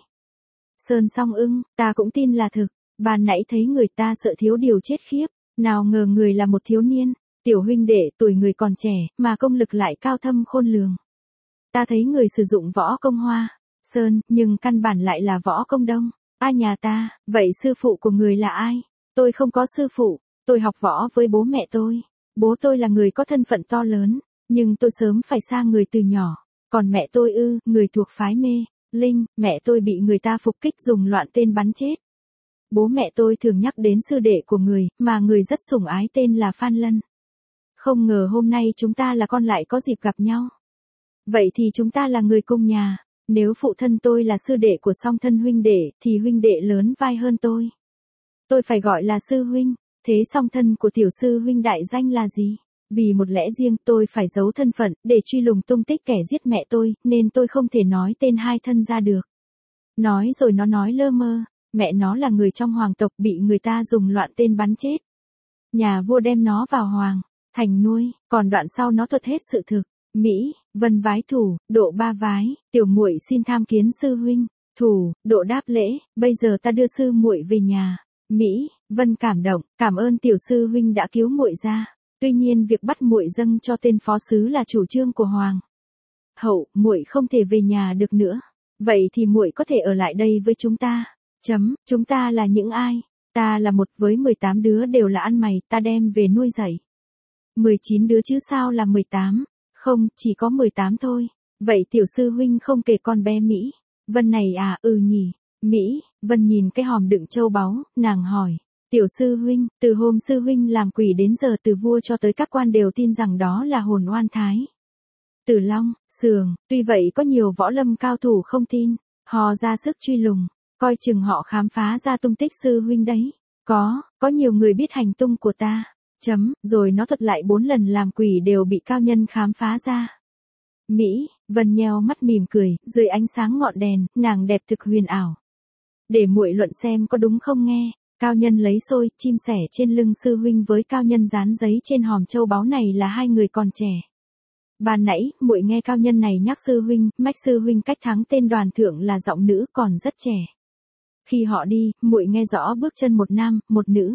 Sơn song ưng, ta cũng tin là thực, ban nãy thấy người ta sợ thiếu điều chết khiếp, nào ngờ người là một thiếu niên, tiểu huynh đệ tuổi người còn trẻ, mà công lực lại cao thâm khôn lường. Ta thấy người sử dụng võ công hoa, sơn, nhưng căn bản lại là võ công đông. A nhà ta, vậy sư phụ của người là ai? Tôi không có sư phụ, tôi học võ với bố mẹ tôi. Bố tôi là người có thân phận to lớn, nhưng tôi sớm phải xa người từ nhỏ. Còn mẹ tôi ư, người thuộc phái mê, linh, mẹ tôi bị người ta phục kích dùng loạn tên bắn chết. Bố mẹ tôi thường nhắc đến sư đệ của người, mà người rất sủng ái tên là Phan Lân. Không ngờ hôm nay chúng ta là con lại có dịp gặp nhau. Vậy thì chúng ta là người cùng nhà. Nếu phụ thân tôi là sư đệ của song thân huynh đệ, thì huynh đệ lớn vai hơn tôi. Tôi phải gọi là sư huynh, thế song thân của tiểu sư huynh đại danh là gì? Vì một lẽ riêng tôi phải giấu thân phận, để truy lùng tung tích kẻ giết mẹ tôi, nên tôi không thể nói tên hai thân ra được. Nói rồi nó nói lơ mơ, mẹ nó là người trong hoàng tộc bị người ta dùng loạn tên bắn chết. Nhà vua đem nó vào hoàng, thành nuôi, còn đoạn sau nó thuật hết sự thực. Mỹ, Vân vái thủ, Độ ba vái, tiểu muội xin tham kiến sư huynh. Thủ, Độ đáp lễ, bây giờ ta đưa sư muội về nhà. Mỹ, Vân cảm động, cảm ơn tiểu sư huynh đã cứu muội ra. Tuy nhiên việc bắt muội dâng cho tên phó sứ là chủ trương của hoàng hậu, muội không thể về nhà được nữa. Vậy thì muội có thể ở lại đây với chúng ta. Chấm, chúng ta là những ai? Ta là một với mười tám đứa đều là ăn mày, ta đem về nuôi dạy. mười chín đứa chứ sao là mười tám? Không, chỉ có mười tám thôi. Vậy tiểu sư huynh không kể con bé Mỹ. Vân này à, ừ nhỉ. Mỹ, Vân nhìn cái hòm đựng châu báu, nàng hỏi. Tiểu sư huynh, từ hôm sư huynh làm quỷ đến giờ từ vua cho tới các quan đều tin rằng đó là hồn oan thái. Tử Long, Sường, tuy vậy có nhiều võ lâm cao thủ không tin. Họ ra sức truy lùng, coi chừng họ khám phá ra tung tích sư huynh đấy. Có, có nhiều người biết hành tung của ta. Chấm, rồi nó thuật lại bốn lần làm quỷ đều bị cao nhân khám phá ra. Mỹ, Vân nheo mắt mỉm cười, dưới ánh sáng ngọn đèn, nàng đẹp thực huyền ảo. Để muội luận xem có đúng không nghe. Cao nhân lấy xôi, chim sẻ trên lưng sư huynh với cao nhân dán giấy trên hòm châu báu này là hai người còn trẻ. Ban nãy, muội nghe cao nhân này nhắc sư huynh, mách sư huynh cách thắng tên đoàn thượng là giọng nữ còn rất trẻ. Khi họ đi, muội nghe rõ bước chân một nam, một nữ.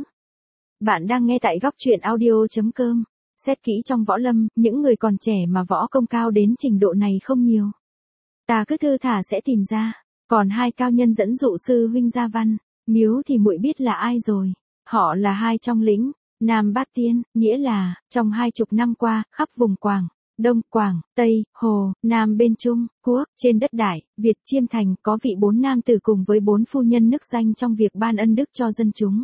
Bạn đang nghe tại góc truyện audio chấm com. Xét kỹ trong võ lâm, những người còn trẻ mà võ công cao đến trình độ này không nhiều. Ta cứ thư thả sẽ tìm ra. Còn hai cao nhân dẫn dụ sư huynh ra văn, miếu thì muội biết là ai rồi. Họ là hai trong lĩnh, Nam Bát Tiên, nghĩa là, trong hai chục năm qua, khắp vùng Quảng, Đông, Quảng, Tây, Hồ, Nam bên Trung, Quốc, trên đất Đại, Việt Chiêm Thành có vị bốn nam tử cùng với bốn phu nhân nức danh trong việc ban ân đức cho dân chúng.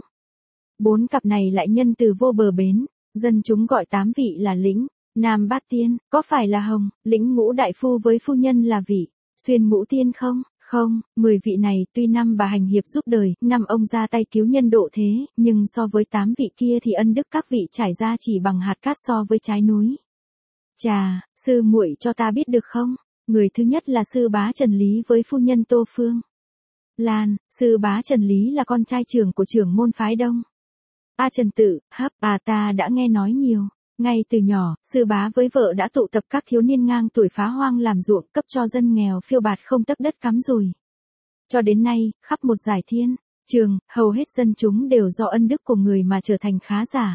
Bốn cặp này lại nhân từ vô bờ bến, dân chúng gọi tám vị là lĩnh, Nam Bát Tiên, có phải là Hồng, lĩnh Ngũ Đại Phu với phu nhân là vị, Xuyên Ngũ Tiên không? Không, mười vị này tuy năm bà hành hiệp giúp đời, năm ông ra tay cứu nhân độ thế, nhưng so với tám vị kia thì ân đức các vị trải ra chỉ bằng hạt cát so với trái núi. Chà, sư muội cho ta biết được không? Người thứ nhất là sư bá Trần Lý với phu nhân Tô Phương Lan, sư bá Trần Lý là con trai trưởng của trưởng môn phái Đông. A Trần Tự, hấp, à ta đã nghe nói nhiều. Ngay từ nhỏ, sư bá với vợ đã tụ tập các thiếu niên ngang tuổi phá hoang làm ruộng cấp cho dân nghèo phiêu bạt không tấc đất cắm rùi. Cho đến nay, khắp một giải thiên, trường, hầu hết dân chúng đều do ân đức của người mà trở thành khá giả.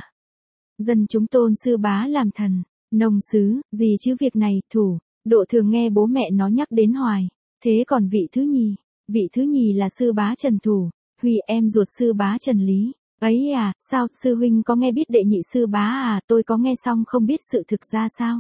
Dân chúng tôn sư bá làm thần, nông sứ, gì chứ việc này, thủ, Độ thường nghe bố mẹ nó nhắc đến hoài. Thế còn vị thứ nhì, vị thứ nhì là sư bá Trần Thủ, Huy em ruột sư bá Trần Lý. Ấy à, sao, sư huynh có nghe biết đệ nhị sư bá à, tôi có nghe xong không biết sự thực ra sao.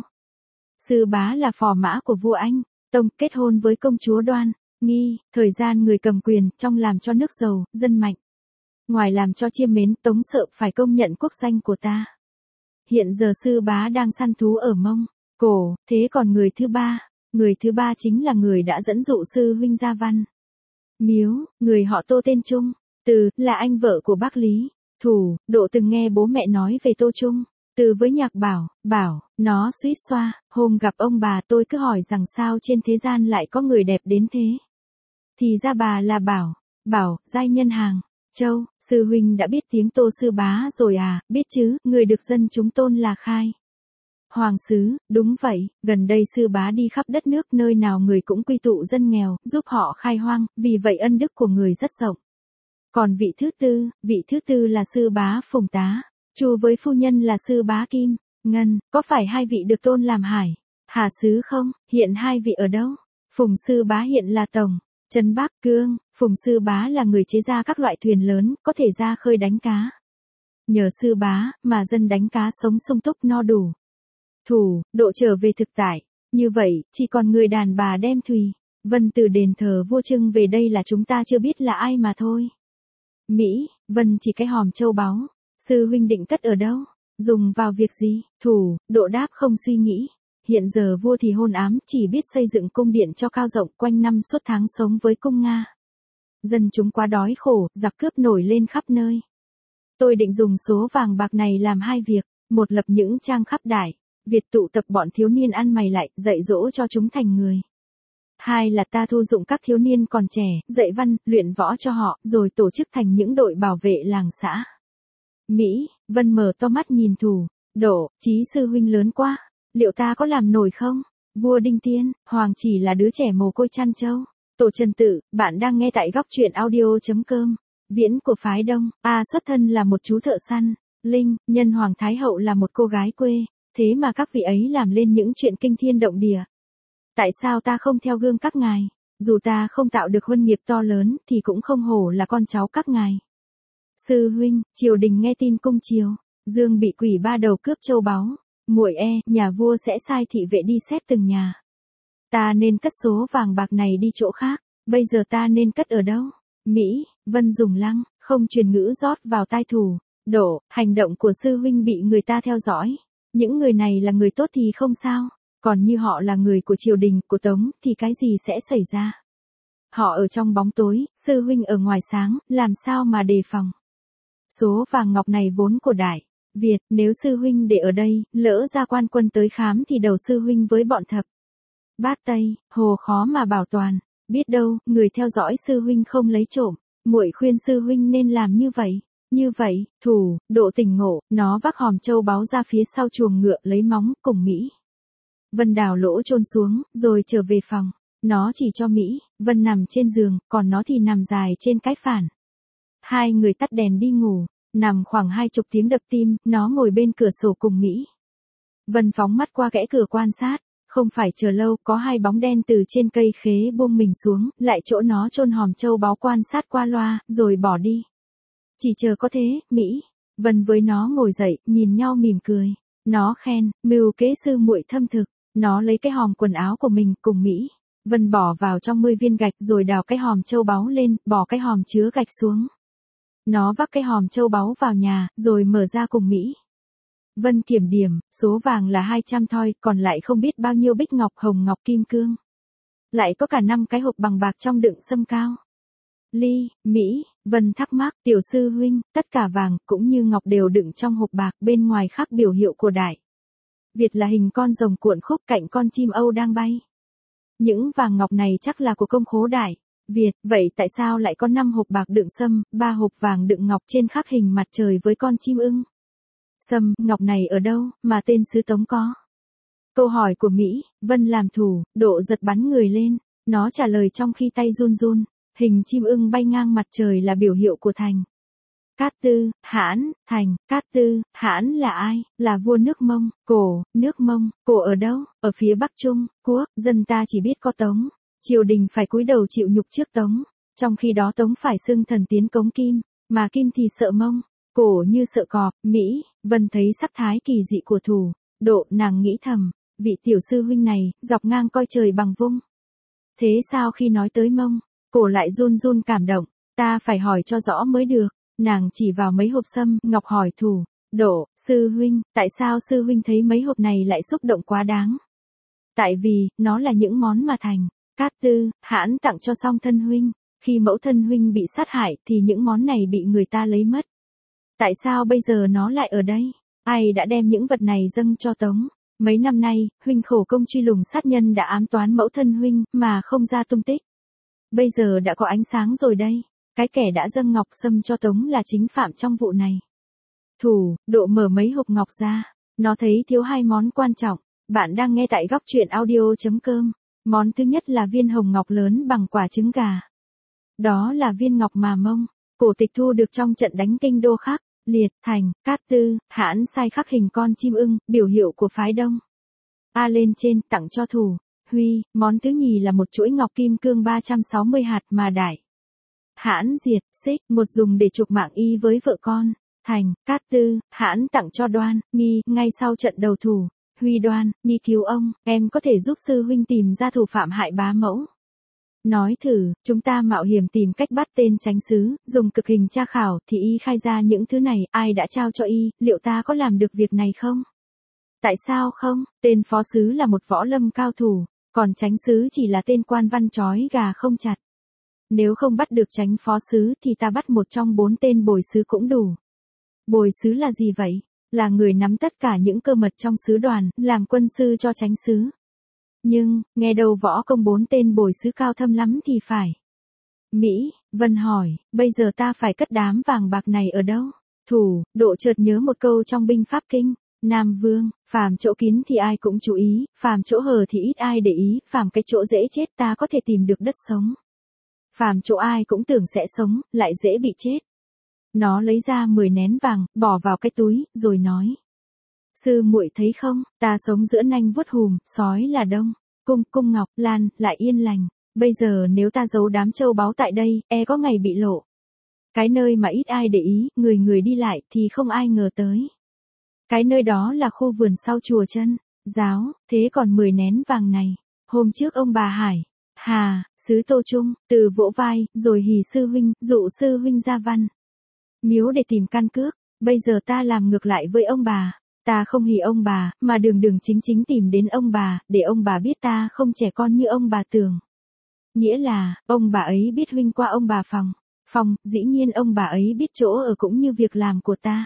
Sư bá là phò mã của vua Anh, Tông, kết hôn với công chúa Đoan, Nghi, thời gian người cầm quyền, trong làm cho nước giàu, dân mạnh. Ngoài làm cho chiêm mến, Tống sợ phải công nhận quốc danh của ta. Hiện giờ sư bá đang săn thú ở Mông Cổ, thế còn người thứ ba, người thứ ba chính là người đã dẫn dụ sư huynh ra văn miếu, người họ Tô tên Trung. Từ, là anh vợ của bác Lý, Thủ, Độ từng nghe bố mẹ nói về Tô Trung. Từ với Nhạc Bảo, bảo, nó suýt xoa, hôm gặp ông bà tôi cứ hỏi rằng sao trên thế gian lại có người đẹp đến thế. Thì ra bà là Bảo, Bảo, giai nhân hàng. Châu, sư huynh đã biết tiếng Tô sư bá rồi à, biết chứ, người được dân chúng tôn là Khai Hoàng sứ, đúng vậy, gần đây sư bá đi khắp đất nước nơi nào người cũng quy tụ dân nghèo, giúp họ khai hoang, vì vậy ân đức của người rất rộng. Còn vị thứ tư, vị thứ tư là sư bá Phùng Tá, Chu với phu nhân là sư bá Kim Ngân, có phải hai vị được tôn làm Hải Hà sứ không? Hiện hai vị ở đâu? Phùng sư bá hiện là tổng trấn Bắc Cương, Phùng sư bá là người chế ra các loại thuyền lớn, có thể ra khơi đánh cá. Nhờ sư bá mà dân đánh cá sống sung túc no đủ. Thủ, độ trở về thực tại. Như vậy, chỉ còn người đàn bà đem Thùy Vân từ đền thờ vua Trưng về đây là chúng ta chưa biết là ai mà thôi. Mỹ, Vân chỉ cái hòm châu báu. Sư huynh định cất ở đâu? Dùng vào việc gì? Thủ, độ đáp không suy nghĩ. Hiện giờ vua thì hôn ám, chỉ biết xây dựng cung điện cho cao rộng, quanh năm suốt tháng sống với cung Nga. Dân chúng quá đói khổ, giặc cướp nổi lên khắp nơi. Tôi định dùng số vàng bạc này làm hai việc. Một, lập những trang khắp Đại Việt tụ tập bọn thiếu niên ăn mày lại, dạy dỗ cho chúng thành người. Hai là ta thu dụng các thiếu niên còn trẻ, dạy văn, luyện võ cho họ, rồi tổ chức thành những đội bảo vệ làng xã. Mỹ, Vân mở to mắt nhìn Thủ, Độ, Chí sư huynh lớn quá, liệu ta có làm nổi không? Vua Đinh Tiên, Hoàng chỉ là đứa trẻ mồ côi chăn trâu. Tổ Trần Tử, bạn đang nghe tại góc truyện audio.com. Viễn của phái Đông, A xuất thân là một chú thợ săn. Linh, nhân Hoàng Thái Hậu là một cô gái quê. Thế mà các vị ấy làm lên những chuyện kinh thiên động địa. Tại sao ta không theo gương các ngài? Dù ta không tạo được huân nghiệp to lớn thì cũng không hổ là con cháu các ngài. Sư huynh, triều đình nghe tin cung triều, Dương bị quỷ ba đầu cướp châu báu. Muội e, nhà vua sẽ sai thị vệ đi xét từng nhà. Ta nên cất số vàng bạc này đi chỗ khác, bây giờ ta nên cất ở đâu? Mỹ, Vân dùng lăng, không truyền ngữ rót vào tai Thủ, Độ, hành động của sư huynh bị người ta theo dõi. Những người này là người tốt thì không sao, còn như họ là người của triều đình, của Tống, thì cái gì sẽ xảy ra? Họ ở trong bóng tối, sư huynh ở ngoài sáng, làm sao mà đề phòng? Số vàng ngọc này vốn của Đại Việt, nếu sư huynh để ở đây, lỡ ra quan quân tới khám thì đầu sư huynh với bọn Thập Bát Tây, Hồ khó mà bảo toàn. Biết đâu, người theo dõi sư huynh không lấy trộm, muội khuyên sư huynh nên làm như vậy. Như vậy, Thủ, Độ tỉnh ngộ, nó vác hòm châu báu ra phía sau chuồng ngựa lấy móng, cùng Mỹ. Vân đào lỗ chôn xuống, rồi trở về phòng. Nó chỉ cho Mỹ, Vân nằm trên giường, còn nó thì nằm dài trên cái phản. Hai người tắt đèn đi ngủ, nằm khoảng hai chục tiếng đập tim, nó ngồi bên cửa sổ cùng Mỹ. Vân phóng mắt qua kẽ cửa quan sát, không phải chờ lâu, có hai bóng đen từ trên cây khế buông mình xuống, lại chỗ nó chôn hòm châu báu quan sát qua loa, rồi bỏ đi. Chỉ chờ có thế, Mỹ. Vân với nó ngồi dậy, nhìn nhau mỉm cười. Nó khen, mưu kế sư muội thâm thực. Nó lấy cái hòm quần áo của mình cùng Mỹ. Vân bỏ vào trong mươi viên gạch rồi đào cái hòm châu báu lên, bỏ cái hòm chứa gạch xuống. Nó vác cái hòm châu báu vào nhà, rồi mở ra cùng Mỹ. Vân kiểm điểm, số vàng là hai trăm thoi, còn lại không biết bao nhiêu bích ngọc, hồng ngọc, kim cương. Lại có cả năm cái hộp bằng bạc trong đựng sâm cao. Ly, Mỹ, Vân thắc mắc, tiểu sư huynh, tất cả vàng cũng như ngọc đều đựng trong hộp bạc, bên ngoài khắc biểu hiệu của Đại Việt là hình con rồng cuộn khúc cạnh con chim âu đang bay. Những vàng ngọc này chắc là của công khố Đại Việt, vậy tại sao lại có năm hộp bạc đựng sâm, ba hộp vàng đựng ngọc trên khắc hình mặt trời với con chim ưng? Sâm, ngọc này ở đâu, mà tên xứ Tống có? Câu hỏi của Mỹ, Vân làm Thủ, Độ giật bắn người lên, nó trả lời trong khi tay run run. Hình chim ưng bay ngang mặt trời là biểu hiệu của thành Cát Tư, Hãn, thành Cát Tư, Hãn là ai? Là vua nước Mông. Cổ, nước Mông, cổ ở đâu? Ở phía Bắc Trung Quốc, dân ta chỉ biết có Tống. Triều đình phải cúi đầu chịu nhục trước Tống. Trong khi đó Tống phải xưng thần tiến cống Kim, mà Kim thì sợ Mông, cổ như sợ cọp. Mỹ, Vân thấy sắc thái kỳ dị của Thủ, Độ, nàng nghĩ thầm, vị tiểu sư huynh này, dọc ngang coi trời bằng vung. Thế sao khi nói tới Mông, cổ lại run run cảm động, ta phải hỏi cho rõ mới được. Nàng chỉ vào mấy hộp sâm, ngọc hỏi Thủ, Độ, sư huynh, tại sao sư huynh thấy mấy hộp này lại xúc động quá đáng? Tại vì, nó là những món mà thành Cát Tư, Hãn tặng cho song thân huynh. Khi mẫu thân huynh bị sát hại thì những món này bị người ta lấy mất. Tại sao bây giờ nó lại ở đây? Ai đã đem những vật này dâng cho Tống? Mấy năm nay, huynh khổ công truy lùng sát nhân đã ám toán mẫu thân huynh, mà không ra tung tích. Bây giờ đã có ánh sáng rồi đây. Cái kẻ đã dâng ngọc sâm cho Tống là chính phạm trong vụ này. Thủ, Độ mở mấy hộp ngọc ra. Nó thấy thiếu hai món quan trọng. Bạn đang nghe tại góc truyện audio.com. Món thứ nhất là viên hồng ngọc lớn bằng quả trứng gà. Đó là viên ngọc mà Mông, cổ tịch thu được trong trận đánh kinh đô Khắc, Liệt, Thành, Cát Tư, Hãn sai khắc hình con chim ưng, biểu hiệu của phái Đông. A lên trên, tặng cho Thủ, Huy. Món thứ nhì là một chuỗi ngọc kim cương ba trăm sáu mươi hạt mà Đại. Hãn Diệt, Xích, một dùng để chuộc mạng y với vợ con. Thành, Cát Tư, Hãn tặng cho Đoan, Nghi, ngay sau trận đầu Thủ, Huy. Đoan, Nghi cứu ông, em có thể giúp sư huynh tìm ra thủ phạm hại bá mẫu. Nói thử, chúng ta mạo hiểm tìm cách bắt tên chánh sứ, dùng cực hình tra khảo, thì y khai ra những thứ này, ai đã trao cho y, liệu ta có làm được việc này không? Tại sao không? Tên phó sứ là một võ lâm cao thủ, còn chánh sứ chỉ là tên quan văn trói gà không chặt. Nếu không bắt được chánh phó sứ thì ta bắt một trong bốn tên bồi sứ cũng đủ. Bồi sứ là gì vậy? Là người nắm tất cả những cơ mật trong sứ đoàn, làm quân sư cho chánh sứ. Nhưng, nghe đầu võ công bốn tên bồi sứ cao thâm lắm thì phải. Mỹ, Vân hỏi, bây giờ ta phải cất đám vàng bạc này ở đâu? Thủ, Độ chợt nhớ một câu trong binh pháp kinh. Nam Vương, phàm chỗ kín thì ai cũng chú ý, phàm chỗ hờ thì ít ai để ý, phàm cái chỗ dễ chết ta có thể tìm được đất sống. Phàm chỗ ai cũng tưởng sẽ sống, lại dễ bị chết. Nó lấy ra mười nén vàng, bỏ vào cái túi, rồi nói. Sư muội thấy không, ta sống giữa nanh vuốt hùm, sói là đông, cung, cung ngọc, lan, lại yên lành. Bây giờ nếu ta giấu đám châu báu tại đây, e có ngày bị lộ. Cái nơi mà ít ai để ý, người người đi lại thì không ai ngờ tới. Cái nơi đó là khu vườn sau chùa Chân Giáo, thế còn mười nén vàng này. Hôm trước ông bà Hải, Hà, sứ Tô Trung, từ vỗ vai, rồi hì sư huynh, dụ sư huynh ra văn miếu để tìm căn cước. Bây giờ ta làm ngược lại với ông bà. Ta không hì ông bà, mà đường đường chính chính tìm đến ông bà, để ông bà biết ta không trẻ con như ông bà tưởng. Nghĩa là, ông bà ấy biết huynh qua ông bà phòng. Phòng, dĩ nhiên ông bà ấy biết chỗ ở cũng như việc làm của ta.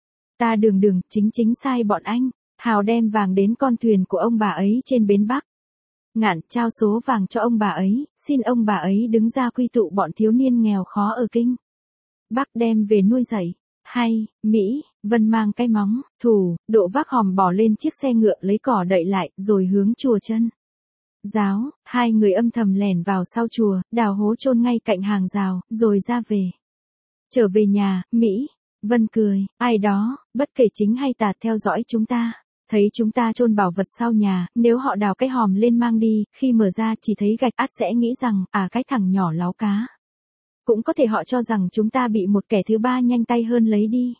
Ta đường đường, chính chính sai bọn anh, hào đem vàng đến con thuyền của ông bà ấy trên bến Bắc. Ngạn trao số vàng cho ông bà ấy, xin ông bà ấy đứng ra quy tụ bọn thiếu niên nghèo khó ở kinh Bắc đem về nuôi dạy. Hay, Mỹ, Vân mang cái móng, Thủ, Độ vác hòm bỏ lên chiếc xe ngựa lấy cỏ đậy lại, rồi hướng chùa Chân Giáo. Hai người âm thầm lẻn vào sau chùa, đào hố chôn ngay cạnh hàng rào, rồi ra về. Trở về nhà, Mỹ, Vân cười, ai đó, bất kể chính hay tà theo dõi chúng ta. Thấy chúng ta chôn bảo vật sau nhà, nếu họ đào cái hòm lên mang đi, khi mở ra chỉ thấy gạch ắt sẽ nghĩ rằng, à cái thằng nhỏ láo cá. Cũng có thể họ cho rằng chúng ta bị một kẻ thứ ba nhanh tay hơn lấy đi.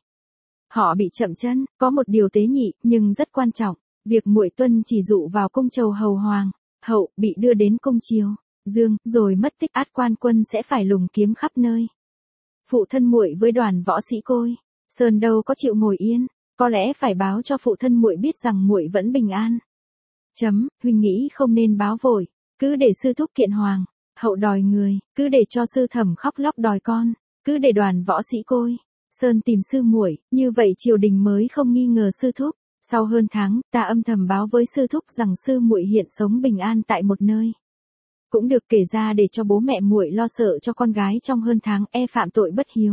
Họ bị chậm chân, có một điều tế nhị, nhưng rất quan trọng. Việc muội tuân chỉ dụ vào cung chầu hầu hoàng, hậu, bị đưa đến cung chiều, dương, rồi mất tích át quan quân sẽ phải lùng kiếm khắp nơi. Phụ thân muội với đoàn võ sĩ Côi Sơn đâu có chịu ngồi yên, có lẽ phải báo cho phụ thân muội biết rằng muội vẫn bình an. Chấm, huynh nghĩ không nên báo vội, cứ để sư thúc kiện hoàng, hậu đòi người, cứ để cho sư thẩm khóc lóc đòi con, cứ để đoàn võ sĩ Côi Sơn tìm sư muội, như vậy triều đình mới không nghi ngờ sư thúc. Sau hơn tháng, ta âm thầm báo với sư thúc rằng sư muội hiện sống bình an tại một nơi. Cũng được kể ra để cho bố mẹ muội lo sợ cho con gái trong hơn tháng e phạm tội bất hiếu.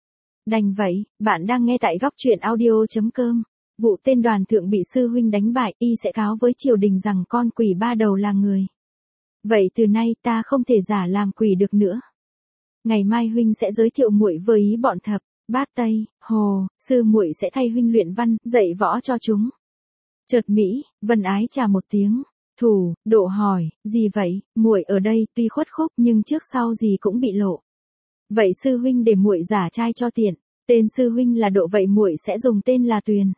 Đành vậy, bạn đang nghe tại góc truyện audio.com. Vụ tên Đoàn thượng bị sư huynh đánh bại, y sẽ cáo với triều đình rằng con quỷ ba đầu là người. Vậy từ nay ta không thể giả làm quỷ được nữa. Ngày mai huynh sẽ giới thiệu muội với ý bọn Thập, Bát Tây, Hồ, sư muội sẽ thay huynh luyện văn, dạy võ cho chúng. Chợt Mỹ, Vân ái chà một tiếng. Thủ, Độ hỏi, gì vậy, muội ở đây tuy khuất khúc nhưng trước sau gì cũng bị lộ. Vậy sư huynh để muội giả trai cho tiện, tên sư huynh là Độ vậy muội sẽ dùng tên là Tuyền.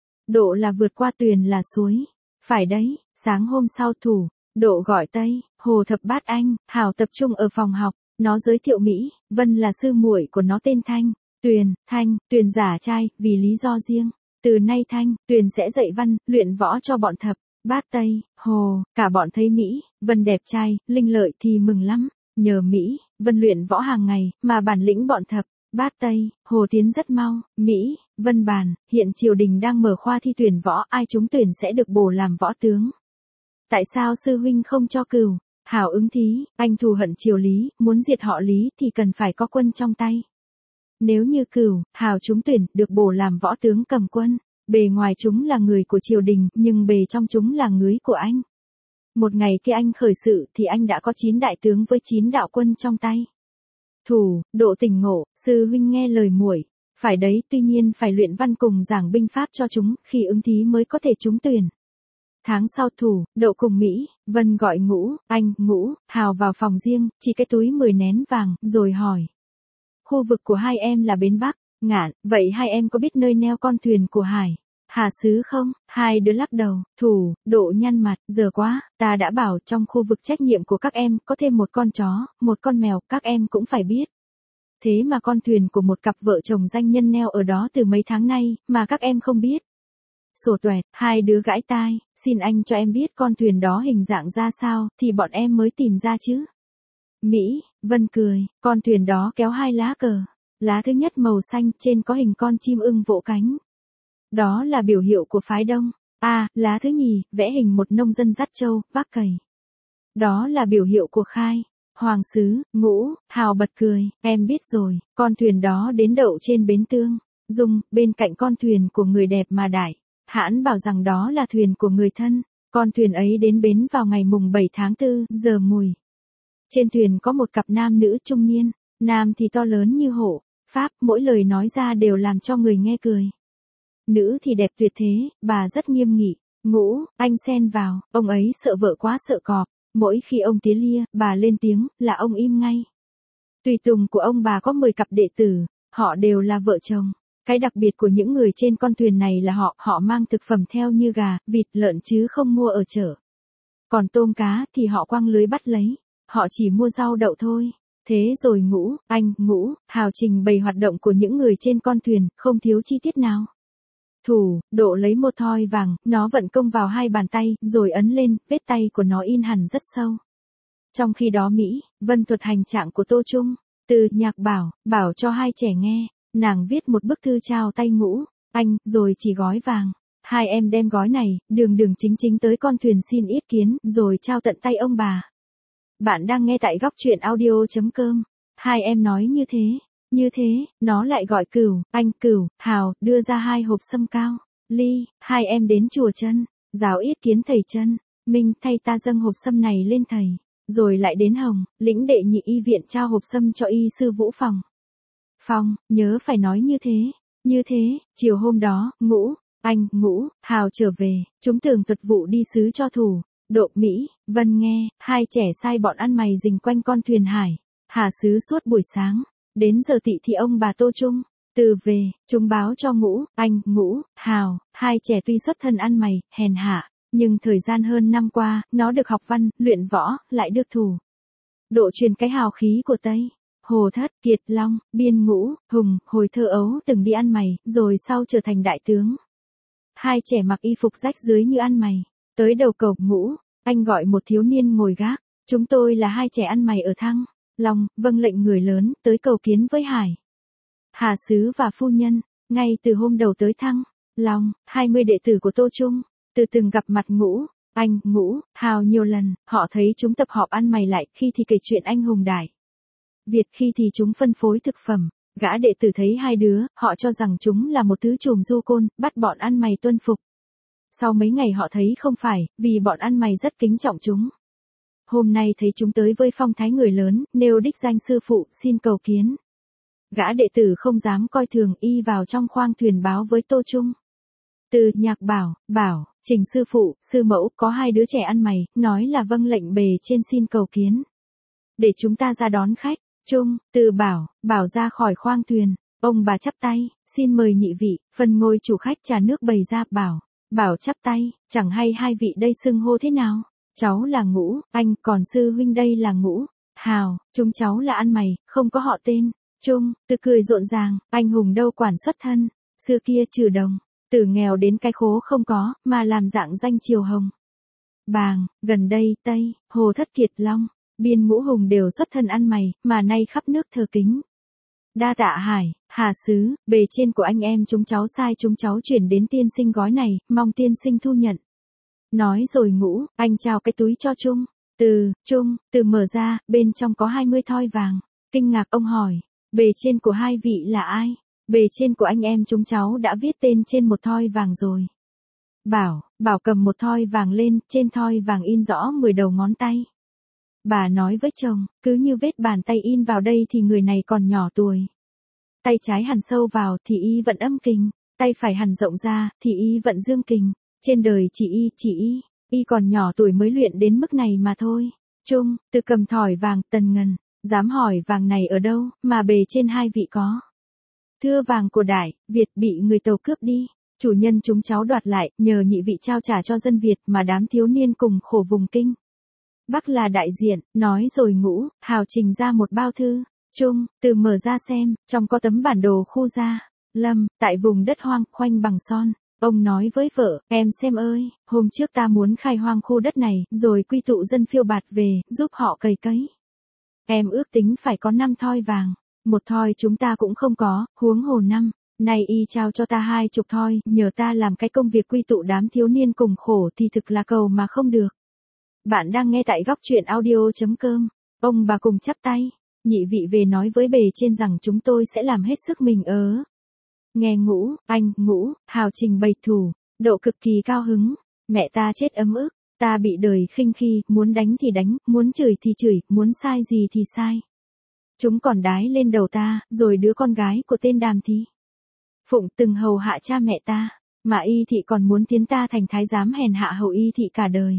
Độ là vượt qua, Tuyền là suối. Phải đấy, sáng hôm sau Thủ, Độ gọi Tây, Hồ Thập Bát Anh, Hảo tập trung ở phòng học, nó giới thiệu Mỹ, Vân là sư muội của nó tên Thanh, Tuyền, Thanh, Tuyền giả trai, vì lý do riêng. Từ nay Thanh, Tuyền sẽ dạy văn, luyện võ cho bọn Thập, Bát Tây, Hồ, cả bọn thấy Mỹ, Vân đẹp trai, linh lợi thì mừng lắm. Nhờ Mỹ, Vân luyện võ hàng ngày, mà bản lĩnh bọn Thập, Bát Tây, Hồ tiến rất mau. Mỹ, Vân bàn, hiện triều đình đang mở khoa thi tuyển võ, ai trúng tuyển sẽ được bổ làm võ tướng. Tại sao sư huynh không cho cửu, Hảo ứng thí, anh thù hận triều Lý, muốn diệt họ Lý thì cần phải có quân trong tay. Nếu như Cửu, Hào chúng tuyển, được bổ làm võ tướng cầm quân, bề ngoài chúng là người của triều đình, nhưng bề trong chúng là ngưới của anh. Một ngày kia anh khởi sự thì anh đã có chín đại tướng với chín đạo quân trong tay. Thủ, Độ tỉnh ngộ, sư huynh nghe lời muội, phải đấy, tuy nhiên phải luyện văn cùng giảng binh pháp cho chúng, khi ứng thí mới có thể trúng tuyển. Tháng sau Thủ, Độ cùng Mỹ, Vân gọi Ngũ, anh, Ngũ, Hào vào phòng riêng, chỉ cái túi mười nén vàng, rồi hỏi. Khu vực của hai em là bến Bắc, Ngạn, vậy hai em có biết nơi neo con thuyền của Hải, Hà Sứ không? Hai đứa lắc đầu. Thủ, Độ nhăn mặt, giờ quá, ta đã bảo trong khu vực trách nhiệm của các em có thêm một con chó, một con mèo, các em cũng phải biết. Thế mà con thuyền của một cặp vợ chồng danh nhân neo ở đó từ mấy tháng nay, mà các em không biết. Sổ tuẹt, hai đứa gãi tai, xin anh cho em biết con thuyền đó hình dạng ra sao, thì bọn em mới tìm ra chứ. Mỹ, Vân cười, con thuyền đó kéo hai lá cờ. Lá thứ nhất màu xanh, trên có hình con chim ưng vỗ cánh. Đó là biểu hiệu của phái Đông. À, lá thứ nhì, vẽ hình một nông dân dắt trâu, vác cày. Đó là biểu hiệu của Khai. Hoàng Sứ, Ngũ, Hào bật cười, em biết rồi, con thuyền đó đến đậu trên bến Tương Dung, bên cạnh con thuyền của người đẹp mà Đại Hãn bảo rằng đó là thuyền của người thân. Con thuyền ấy đến bến vào ngày mùng bảy tháng tư, giờ mùi. Trên thuyền có một cặp nam nữ trung niên, nam thì to lớn như hổ, Pháp, mỗi lời nói ra đều làm cho người nghe cười. Nữ thì đẹp tuyệt thế, bà rất nghiêm nghị. Ngũ, anh xen vào, ông ấy sợ vợ quá sợ cọp, mỗi khi ông tía lia, bà lên tiếng, là ông im ngay. Tùy tùng của ông bà có mười cặp đệ tử, họ đều là vợ chồng. Cái đặc biệt của những người trên con thuyền này là họ, họ mang thực phẩm theo như gà, vịt, lợn chứ không mua ở chợ. Còn tôm cá thì họ quăng lưới bắt lấy, họ chỉ mua rau đậu thôi. Thế rồi Ngũ, anh, Ngũ, Hào trình bày hoạt động của những người trên con thuyền, không thiếu chi tiết nào. Thủ, Độ lấy một thoi vàng, nó vận công vào hai bàn tay, rồi ấn lên, vết tay của nó in hẳn rất sâu. Trong khi đó Mỹ, Vân thuật hành trạng của Tô Trung, từ nhạc bảo, bảo cho hai trẻ nghe, nàng viết một bức thư trao tay Ngũ, anh, rồi chỉ gói vàng. Hai em đem gói này, đường đường chính chính tới con thuyền xin yết kiến, rồi trao tận tay ông bà. Bạn đang nghe tại góc truyện audio chấm com. Hai em nói như thế. Như thế, nó lại gọi Cửu, anh, Cửu, Hào, đưa ra hai hộp sâm cao, ly, hai em đến chùa Chân, giáo yết kiến thầy Chân, Minh, thay ta dâng hộp sâm này lên thầy, rồi lại đến Hồng, lĩnh đệ nhị y viện trao hộp sâm cho y sư Vũ Phòng. Phòng, nhớ phải nói như thế, như thế, chiều hôm đó, Ngũ, anh, Ngũ, Hào trở về, chúng tường thuật vụ đi sứ cho Thủ, Độ, Mỹ, Vân nghe, hai trẻ sai bọn ăn mày rình quanh con thuyền Hải, Hà Sứ suốt buổi sáng. Đến giờ tị thì ông bà Tô Trung, từ về, chúng báo cho Ngũ, anh, Ngũ, Hào, hai trẻ tuy xuất thân ăn mày, hèn hạ, nhưng thời gian hơn năm qua, nó được học văn, luyện võ, lại được Thủ, Độ truyền cái hào khí của Tây. Hồ Thất, Kiệt Long, Biên Ngũ, Hùng, hồi thơ ấu từng đi ăn mày, rồi sau trở thành đại tướng. Hai trẻ mặc y phục rách rưới như ăn mày, tới đầu cầu Ngũ, anh gọi một thiếu niên ngồi gác, chúng tôi là hai trẻ ăn mày ở Thăng Long, vâng lệnh người lớn, tới cầu kiến với Hải, Hà Sứ và phu nhân, ngay từ hôm đầu tới Thăng Long, hai mươi đệ tử của Tô Trung, từ từng gặp mặt Ngũ, anh, Ngũ, Hào nhiều lần, họ thấy chúng tập họp ăn mày lại, khi thì kể chuyện anh hùng Đại Việt, khi thì chúng phân phối thực phẩm, gã đệ tử thấy hai đứa, họ cho rằng chúng là một thứ trùm du côn, bắt bọn ăn mày tuân phục. Sau mấy ngày họ thấy không phải, vì bọn ăn mày rất kính trọng chúng. Hôm nay thấy chúng tới với phong thái người lớn, nêu đích danh sư phụ, xin cầu kiến. Gã đệ tử không dám coi thường, y vào trong khoang thuyền báo với Tô Trung. Từ nhạc bảo, bảo, trình sư phụ, sư mẫu, có hai đứa trẻ ăn mày, nói là vâng lệnh bề trên xin cầu kiến. Để chúng ta ra đón khách. Trung, từ bảo, bảo ra khỏi khoang thuyền, ông bà chắp tay, xin mời nhị vị, phần ngồi chủ khách trà nước bày ra, bảo, bảo chắp tay, chẳng hay hai vị đây xưng hô thế nào. Cháu là Ngũ, anh, còn sư huynh đây là Ngũ, Hào, chúng cháu là ăn mày, không có họ tên. Trung, từ cười rộn ràng, anh hùng đâu quản xuất thân, xưa kia trừ đồng, từ nghèo đến cái khố không có, mà làm dạng danh triều hồng. Bàng, gần đây, Tây, Hồ Thất, Kiệt Long, Biên Ngũ, Hùng đều xuất thân ăn mày, mà nay khắp nước thờ kính. Đa tạ Hải, Hà Sứ, bề trên của anh em chúng cháu sai chúng cháu chuyển đến tiên sinh gói này, mong tiên sinh thu nhận. Nói rồi Ngũ, anh trao cái túi cho Trung, Từ, Trung, từ mở ra, bên trong có hai mươi thoi vàng. Kinh ngạc ông hỏi, bề trên của hai vị là ai? Bề trên của anh em chúng cháu đã viết tên trên một thoi vàng rồi. Bảo, Bảo cầm một thoi vàng lên, trên thoi vàng in rõ mười đầu ngón tay. Bà nói với chồng, cứ như vết bàn tay in vào đây thì người này còn nhỏ tuổi. Tay trái hằn sâu vào thì y vận âm kình, tay phải hằn rộng ra thì y vận dương kình. Trên đời chỉ y, chỉ y, y còn nhỏ tuổi mới luyện đến mức này mà thôi. Trung, từ cầm thỏi vàng, Tần Ngần, dám hỏi vàng này ở đâu, mà bề trên hai vị có. Thưa vàng của Đại Việt bị người Tàu cướp đi, chủ nhân chúng cháu đoạt lại, nhờ nhị vị trao trả cho dân Việt mà đám thiếu niên cùng khổ vùng kinh. Bắc là đại diện, nói rồi Ngũ, Hào trình ra một bao thư. Trung, từ mở ra xem, trong có tấm bản đồ khu gia Lâm, tại vùng đất hoang, khoanh bằng son. Ông nói với vợ, em xem ơi, hôm trước ta muốn khai hoang khu đất này, rồi quy tụ dân phiêu bạt về, giúp họ cày cấy. Em ước tính phải có năm thoi vàng, một thoi chúng ta cũng không có, huống hồ năm. Này y trao cho ta hai chục thoi, nhờ ta làm cái công việc quy tụ đám thiếu niên cùng khổ thì thực là cầu mà không được. Bạn đang nghe tại góc truyện audio.com, ông bà cùng chắp tay, nhị vị về nói với bề trên rằng chúng tôi sẽ làm hết sức mình ớ. Nghe Ngũ, anh, Ngũ, Hào trình bày thủ, độ cực kỳ cao hứng, mẹ ta chết ấm ức, ta bị đời khinh khi, muốn đánh thì đánh, muốn chửi thì chửi, muốn sai gì thì sai. Chúng còn đái lên đầu ta, rồi đứa con gái của tên Đàm Thị Phụng từng hầu hạ cha mẹ ta, mà y thị còn muốn tiến ta thành thái giám hèn hạ hầu y thị cả đời.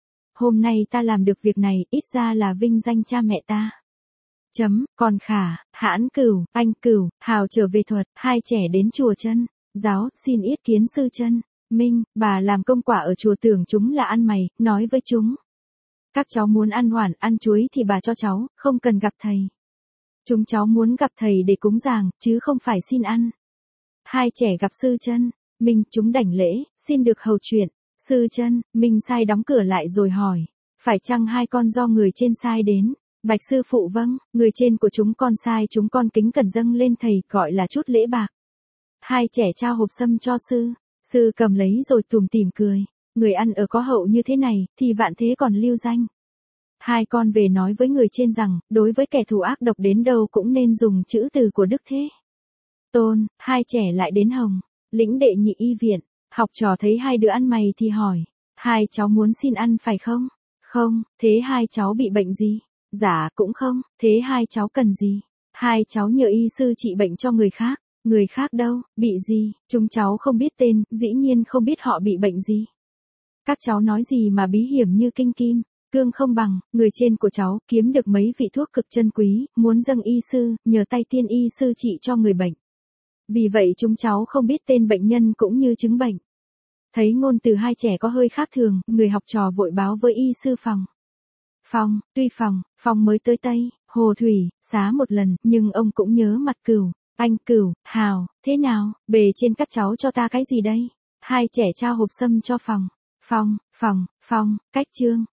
Hôm nay ta làm được việc này, ít ra là vinh danh cha mẹ ta. Chấm, còn Khả, Hãn Cửu, anh Cửu, Hào trở về thuật, hai trẻ đến chùa Chân Giáo, xin yết kiến sư Chân Minh, bà làm công quả ở chùa tưởng chúng là ăn mày, nói với chúng. Các cháu muốn ăn hoản, ăn chuối thì bà cho cháu, không cần gặp thầy. Chúng cháu muốn gặp thầy để cúng dường, chứ không phải xin ăn. Hai trẻ gặp sư Chân Minh, chúng đảnh lễ, xin được hầu chuyện. Sư Chân Minh sai đóng cửa lại rồi hỏi, phải chăng hai con do người trên sai đến? Bạch sư phụ vâng, người trên của chúng con sai chúng con kính cẩn dâng lên thầy, gọi là chút lễ bạc. Hai trẻ trao hộp sâm cho sư, sư cầm lấy rồi tủm tỉm cười, người ăn ở có hậu như thế này, thì vạn thế còn lưu danh. Hai con về nói với người trên rằng, đối với kẻ thù ác độc đến đâu cũng nên dùng chữ từ của Đức Thế Tôn. Hai trẻ lại đến Hồng Lĩnh đệ nhị y viện, học trò thấy hai đứa ăn mày thì hỏi, hai cháu muốn xin ăn phải không? Không, thế hai cháu bị bệnh gì? Dạ cũng không, thế hai cháu cần gì? Hai cháu nhờ y sư trị bệnh cho người khác. Người khác đâu, bị gì? Chúng cháu không biết tên, dĩ nhiên không biết họ bị bệnh gì. Các cháu nói gì mà bí hiểm như kinh kim, cương không bằng, người trên của cháu kiếm được mấy vị thuốc cực chân quý, muốn dâng y sư, nhờ tay tiên y sư trị cho người bệnh. Vì vậy chúng cháu không biết tên bệnh nhân cũng như chứng bệnh. Thấy ngôn từ hai trẻ có hơi khác thường, người học trò vội báo với y sư Phòng. Phong, tuy Phòng, Phong mới tới Tây, Hồ Thủy, xá một lần, nhưng ông cũng nhớ mặt Cửu, anh Cửu, Hào, thế nào, bề trên các cháu cho ta cái gì đây? Hai trẻ trao hộp sâm cho Phòng. Phong, Phòng, Phong, cách chương,